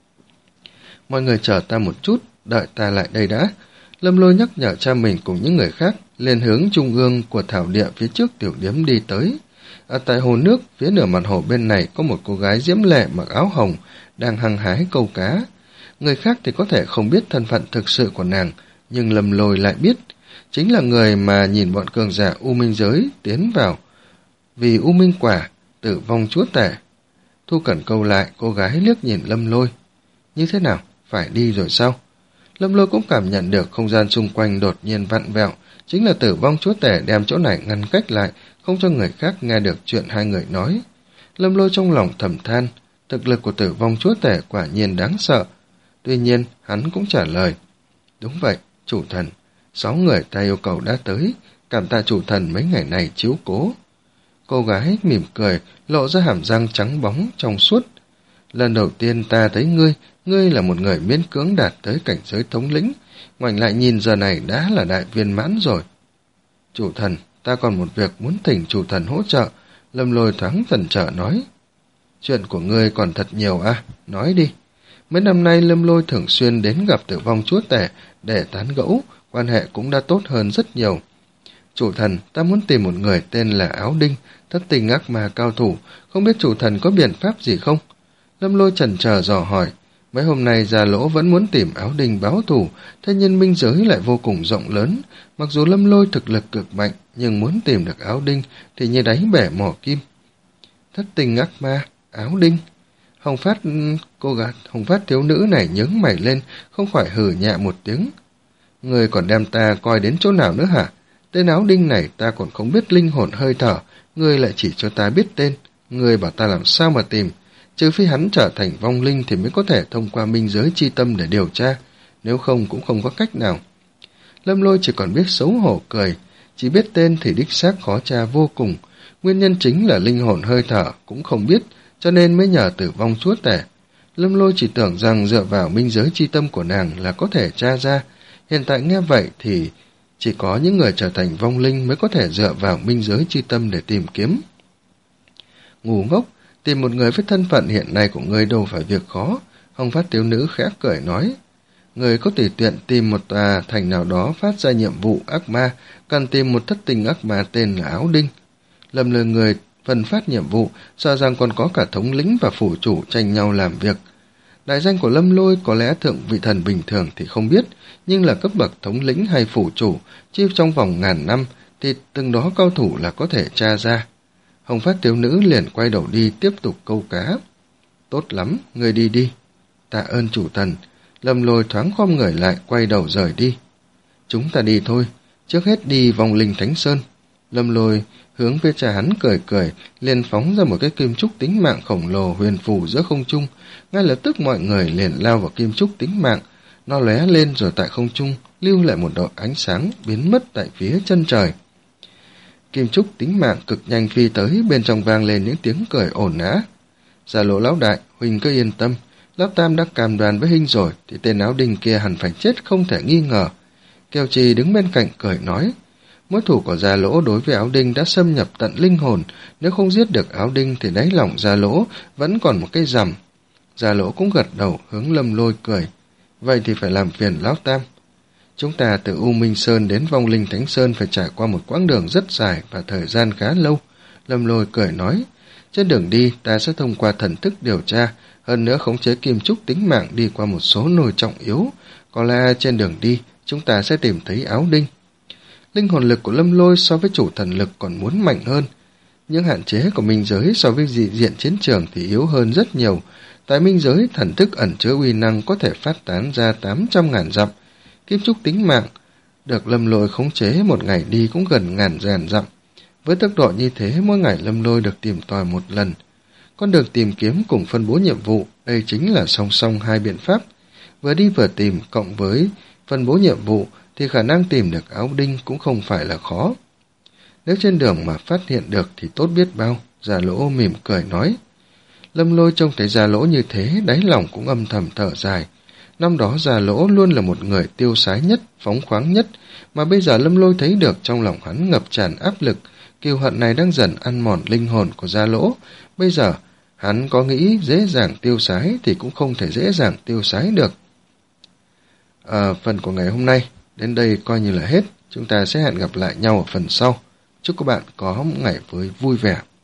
Mọi người chờ ta một chút, đợi ta lại đây đã. Lâm Lôi nhắc nhở cha mình cùng những người khác, lên hướng trung ương của thảo địa phía trước tiểu điếm đi tới. Ở tại hồ nước, phía nửa mặt hồ bên này có một cô gái diễm lệ mặc áo hồng, đang hăng hái câu cá. Người khác thì có thể không biết thân phận thực sự của nàng, nhưng Lâm Lôi lại biết. Chính là người mà nhìn bọn cường giả U Minh giới tiến vào. Vì U Minh quả, tử vong chúa tể. Thu Cẩn câu lại, cô gái liếc nhìn Lâm Lôi. Như thế nào? Phải đi rồi sao? Lâm Lôi cũng cảm nhận được không gian xung quanh đột nhiên vặn vẹo. Chính là tử vong chúa tể đem chỗ này ngăn cách lại, không cho người khác nghe được chuyện hai người nói. Lâm Lôi trong lòng thầm than, thực lực của tử vong chúa tể quả nhiên đáng sợ. Tuy nhiên, hắn cũng trả lời. Đúng vậy, chủ thần. Sáu người ta yêu cầu đã tới, cảm tạ chủ thần mấy ngày này chiếu cố. Cô gái mỉm cười, lộ ra hàm răng trắng bóng trong suốt. Lần đầu tiên ta thấy ngươi, ngươi là một người miễn cưỡng đạt tới cảnh giới thống lĩnh, ngoảnh lại nhìn giờ này đã là đại viên mãn rồi. Chủ thần, ta còn một việc muốn thỉnh chủ thần hỗ trợ, Lâm Lôi thoáng chần chờ nói. Chuyện của ngươi còn thật nhiều à, nói đi. Mấy năm nay Lâm Lôi thường xuyên đến gặp tử vong chúa tể để tán gẫu, quan hệ cũng đã tốt hơn rất nhiều. Chủ thần, ta muốn tìm một người tên là Áo Đinh, thất tình ác ma cao thủ, không biết chủ thần có biện pháp gì không? Lâm Lôi chần chờ dò hỏi, mấy hôm nay Gia Lỗ vẫn muốn tìm Áo Đinh báo thù, thế nhưng minh giới lại vô cùng rộng lớn, mặc dù Lâm Lôi thực lực cực mạnh, nhưng muốn tìm được Áo Đinh thì như đáy bể mỏ kim. Thất tình ác ma, Áo Đinh. Hồng Phát, cô gái Hồng Phát thiếu nữ này nhướng mày lên, không khỏi hừ nhẹ một tiếng. Người còn đem ta coi đến chỗ nào nữa hả? Tên Áo Đinh này ta còn không biết linh hồn hơi thở, ngươi lại chỉ cho ta biết tên, ngươi bảo ta làm sao mà tìm, trừ phi hắn trở thành vong linh thì mới có thể thông qua minh giới chi tâm để điều tra, nếu không cũng không có cách nào. Lâm Lôi chỉ còn biết xấu hổ cười, chỉ biết tên thì đích xác khó tra vô cùng, nguyên nhân chính là linh hồn hơi thở cũng không biết, cho nên mới nhờ tử vong chúa tể. Lâm Lôi chỉ tưởng rằng dựa vào minh giới chi tâm của nàng là có thể tra ra, hiện tại nghe vậy thì chỉ có những người trở thành vong linh mới có thể dựa vào minh giới chi tâm để tìm kiếm. Ngu ngốc, tìm một người với thân phận hiện nay của ngươi đâu phải việc khó, Hồng Phát thiếu nữ khẽ cười nói. Người có tùy tiện tìm một tòa thành nào đó phát ra nhiệm vụ ác ma, cần tìm một thất tình ác ma tên là Áo Đinh. Lâm lời người phân phát nhiệm vụ, sợ rằng còn có cả thống lĩnh và phủ chủ tranh nhau làm việc. Đại danh của Lâm Lôi có lẽ thượng vị thần bình thường thì không biết, nhưng là cấp bậc thống lĩnh hay phủ chủ, chỉ trong vòng ngàn năm thì từng đó cao thủ là có thể tra ra. Hồng Phát thiếu nữ liền quay đầu đi tiếp tục câu cá. Tốt lắm, người đi đi. Tạ ơn chủ thần. Lâm Lôi thoáng khom người lại quay đầu rời đi. Chúng ta đi thôi, trước hết đi vòng linh Thánh Sơn. Lâm Lôi hướng về cha hắn cười cười, liền phóng ra một cái kim trúc tính mạng khổng lồ huyền phù giữa không trung. Ngay lập tức mọi người liền lao vào kim trúc tính mạng, nó lóe lên rồi tại không trung lưu lại một độ ánh sáng biến mất tại phía chân trời. Kim trúc tính mạng cực nhanh phi tới, bên trong vang lên những tiếng cười ồn ào. Gia Lỗ lão đại, huynh cứ yên tâm, Lão Tam đã cam đoan với huynh rồi thì tên Áo Đinh kia hẳn phải chết không thể nghi ngờ. Kiều Trì đứng bên cạnh cười nói, mối thù của Gia Lỗ đối với Áo Đinh đã xâm nhập tận linh hồn, nếu không giết được Áo Đinh thì đáy lòng Gia Lỗ vẫn còn một cái rằm. Gia Lỗ cũng gật đầu hướng Lâm Lôi cười, vậy thì phải làm phiền Lão Tam. Chúng ta từ U Minh Sơn đến vong linh Thánh Sơn phải trải qua một quãng đường rất dài và thời gian khá lâu. Lâm Lôi cười nói, trên đường đi ta sẽ thông qua thần thức điều tra, hơn nữa khống chế kim trúc tính mạng đi qua một số nơi trọng yếu, có lẽ trên đường đi chúng ta sẽ tìm thấy Áo Đinh. Linh hồn lực của Lâm Lôi so với chủ thần lực còn muốn mạnh hơn. Những hạn chế của minh giới so với dị diện chiến trường thì yếu hơn rất nhiều. Tại minh giới, thần thức ẩn chứa uy năng có thể phát tán ra tám trăm ngàn dặm. Kim trúc tính mạng được Lâm Lôi khống chế một ngày đi cũng gần ngàn ngàn dặm. Với tốc độ như thế, mỗi ngày Lâm Lôi được tìm tòi một lần. Con đường tìm kiếm cùng phân bố nhiệm vụ, đây chính là song song hai biện pháp. Vừa đi vừa tìm cộng với phân bố nhiệm vụ thì khả năng tìm được áo đinh cũng không phải là khó. Nếu trên đường mà phát hiện được thì tốt biết bao, Già Lỗ mỉm cười nói. Lâm Lôi trông thấy Già Lỗ như thế, đáy lòng cũng âm thầm thở dài. Năm đó Già Lỗ luôn là một người tiêu sái nhất, phóng khoáng nhất, mà bây giờ Lâm Lôi thấy được trong lòng hắn ngập tràn áp lực, kiêu hận này đang dần ăn mòn linh hồn của Già Lỗ. Bây giờ, hắn có nghĩ dễ dàng tiêu sái thì cũng không thể dễ dàng tiêu sái được. À, phần của ngày hôm nay đến đây coi như là hết. Chúng ta sẽ hẹn gặp lại nhau ở phần sau. Chúc các bạn có một ngày với vui vẻ.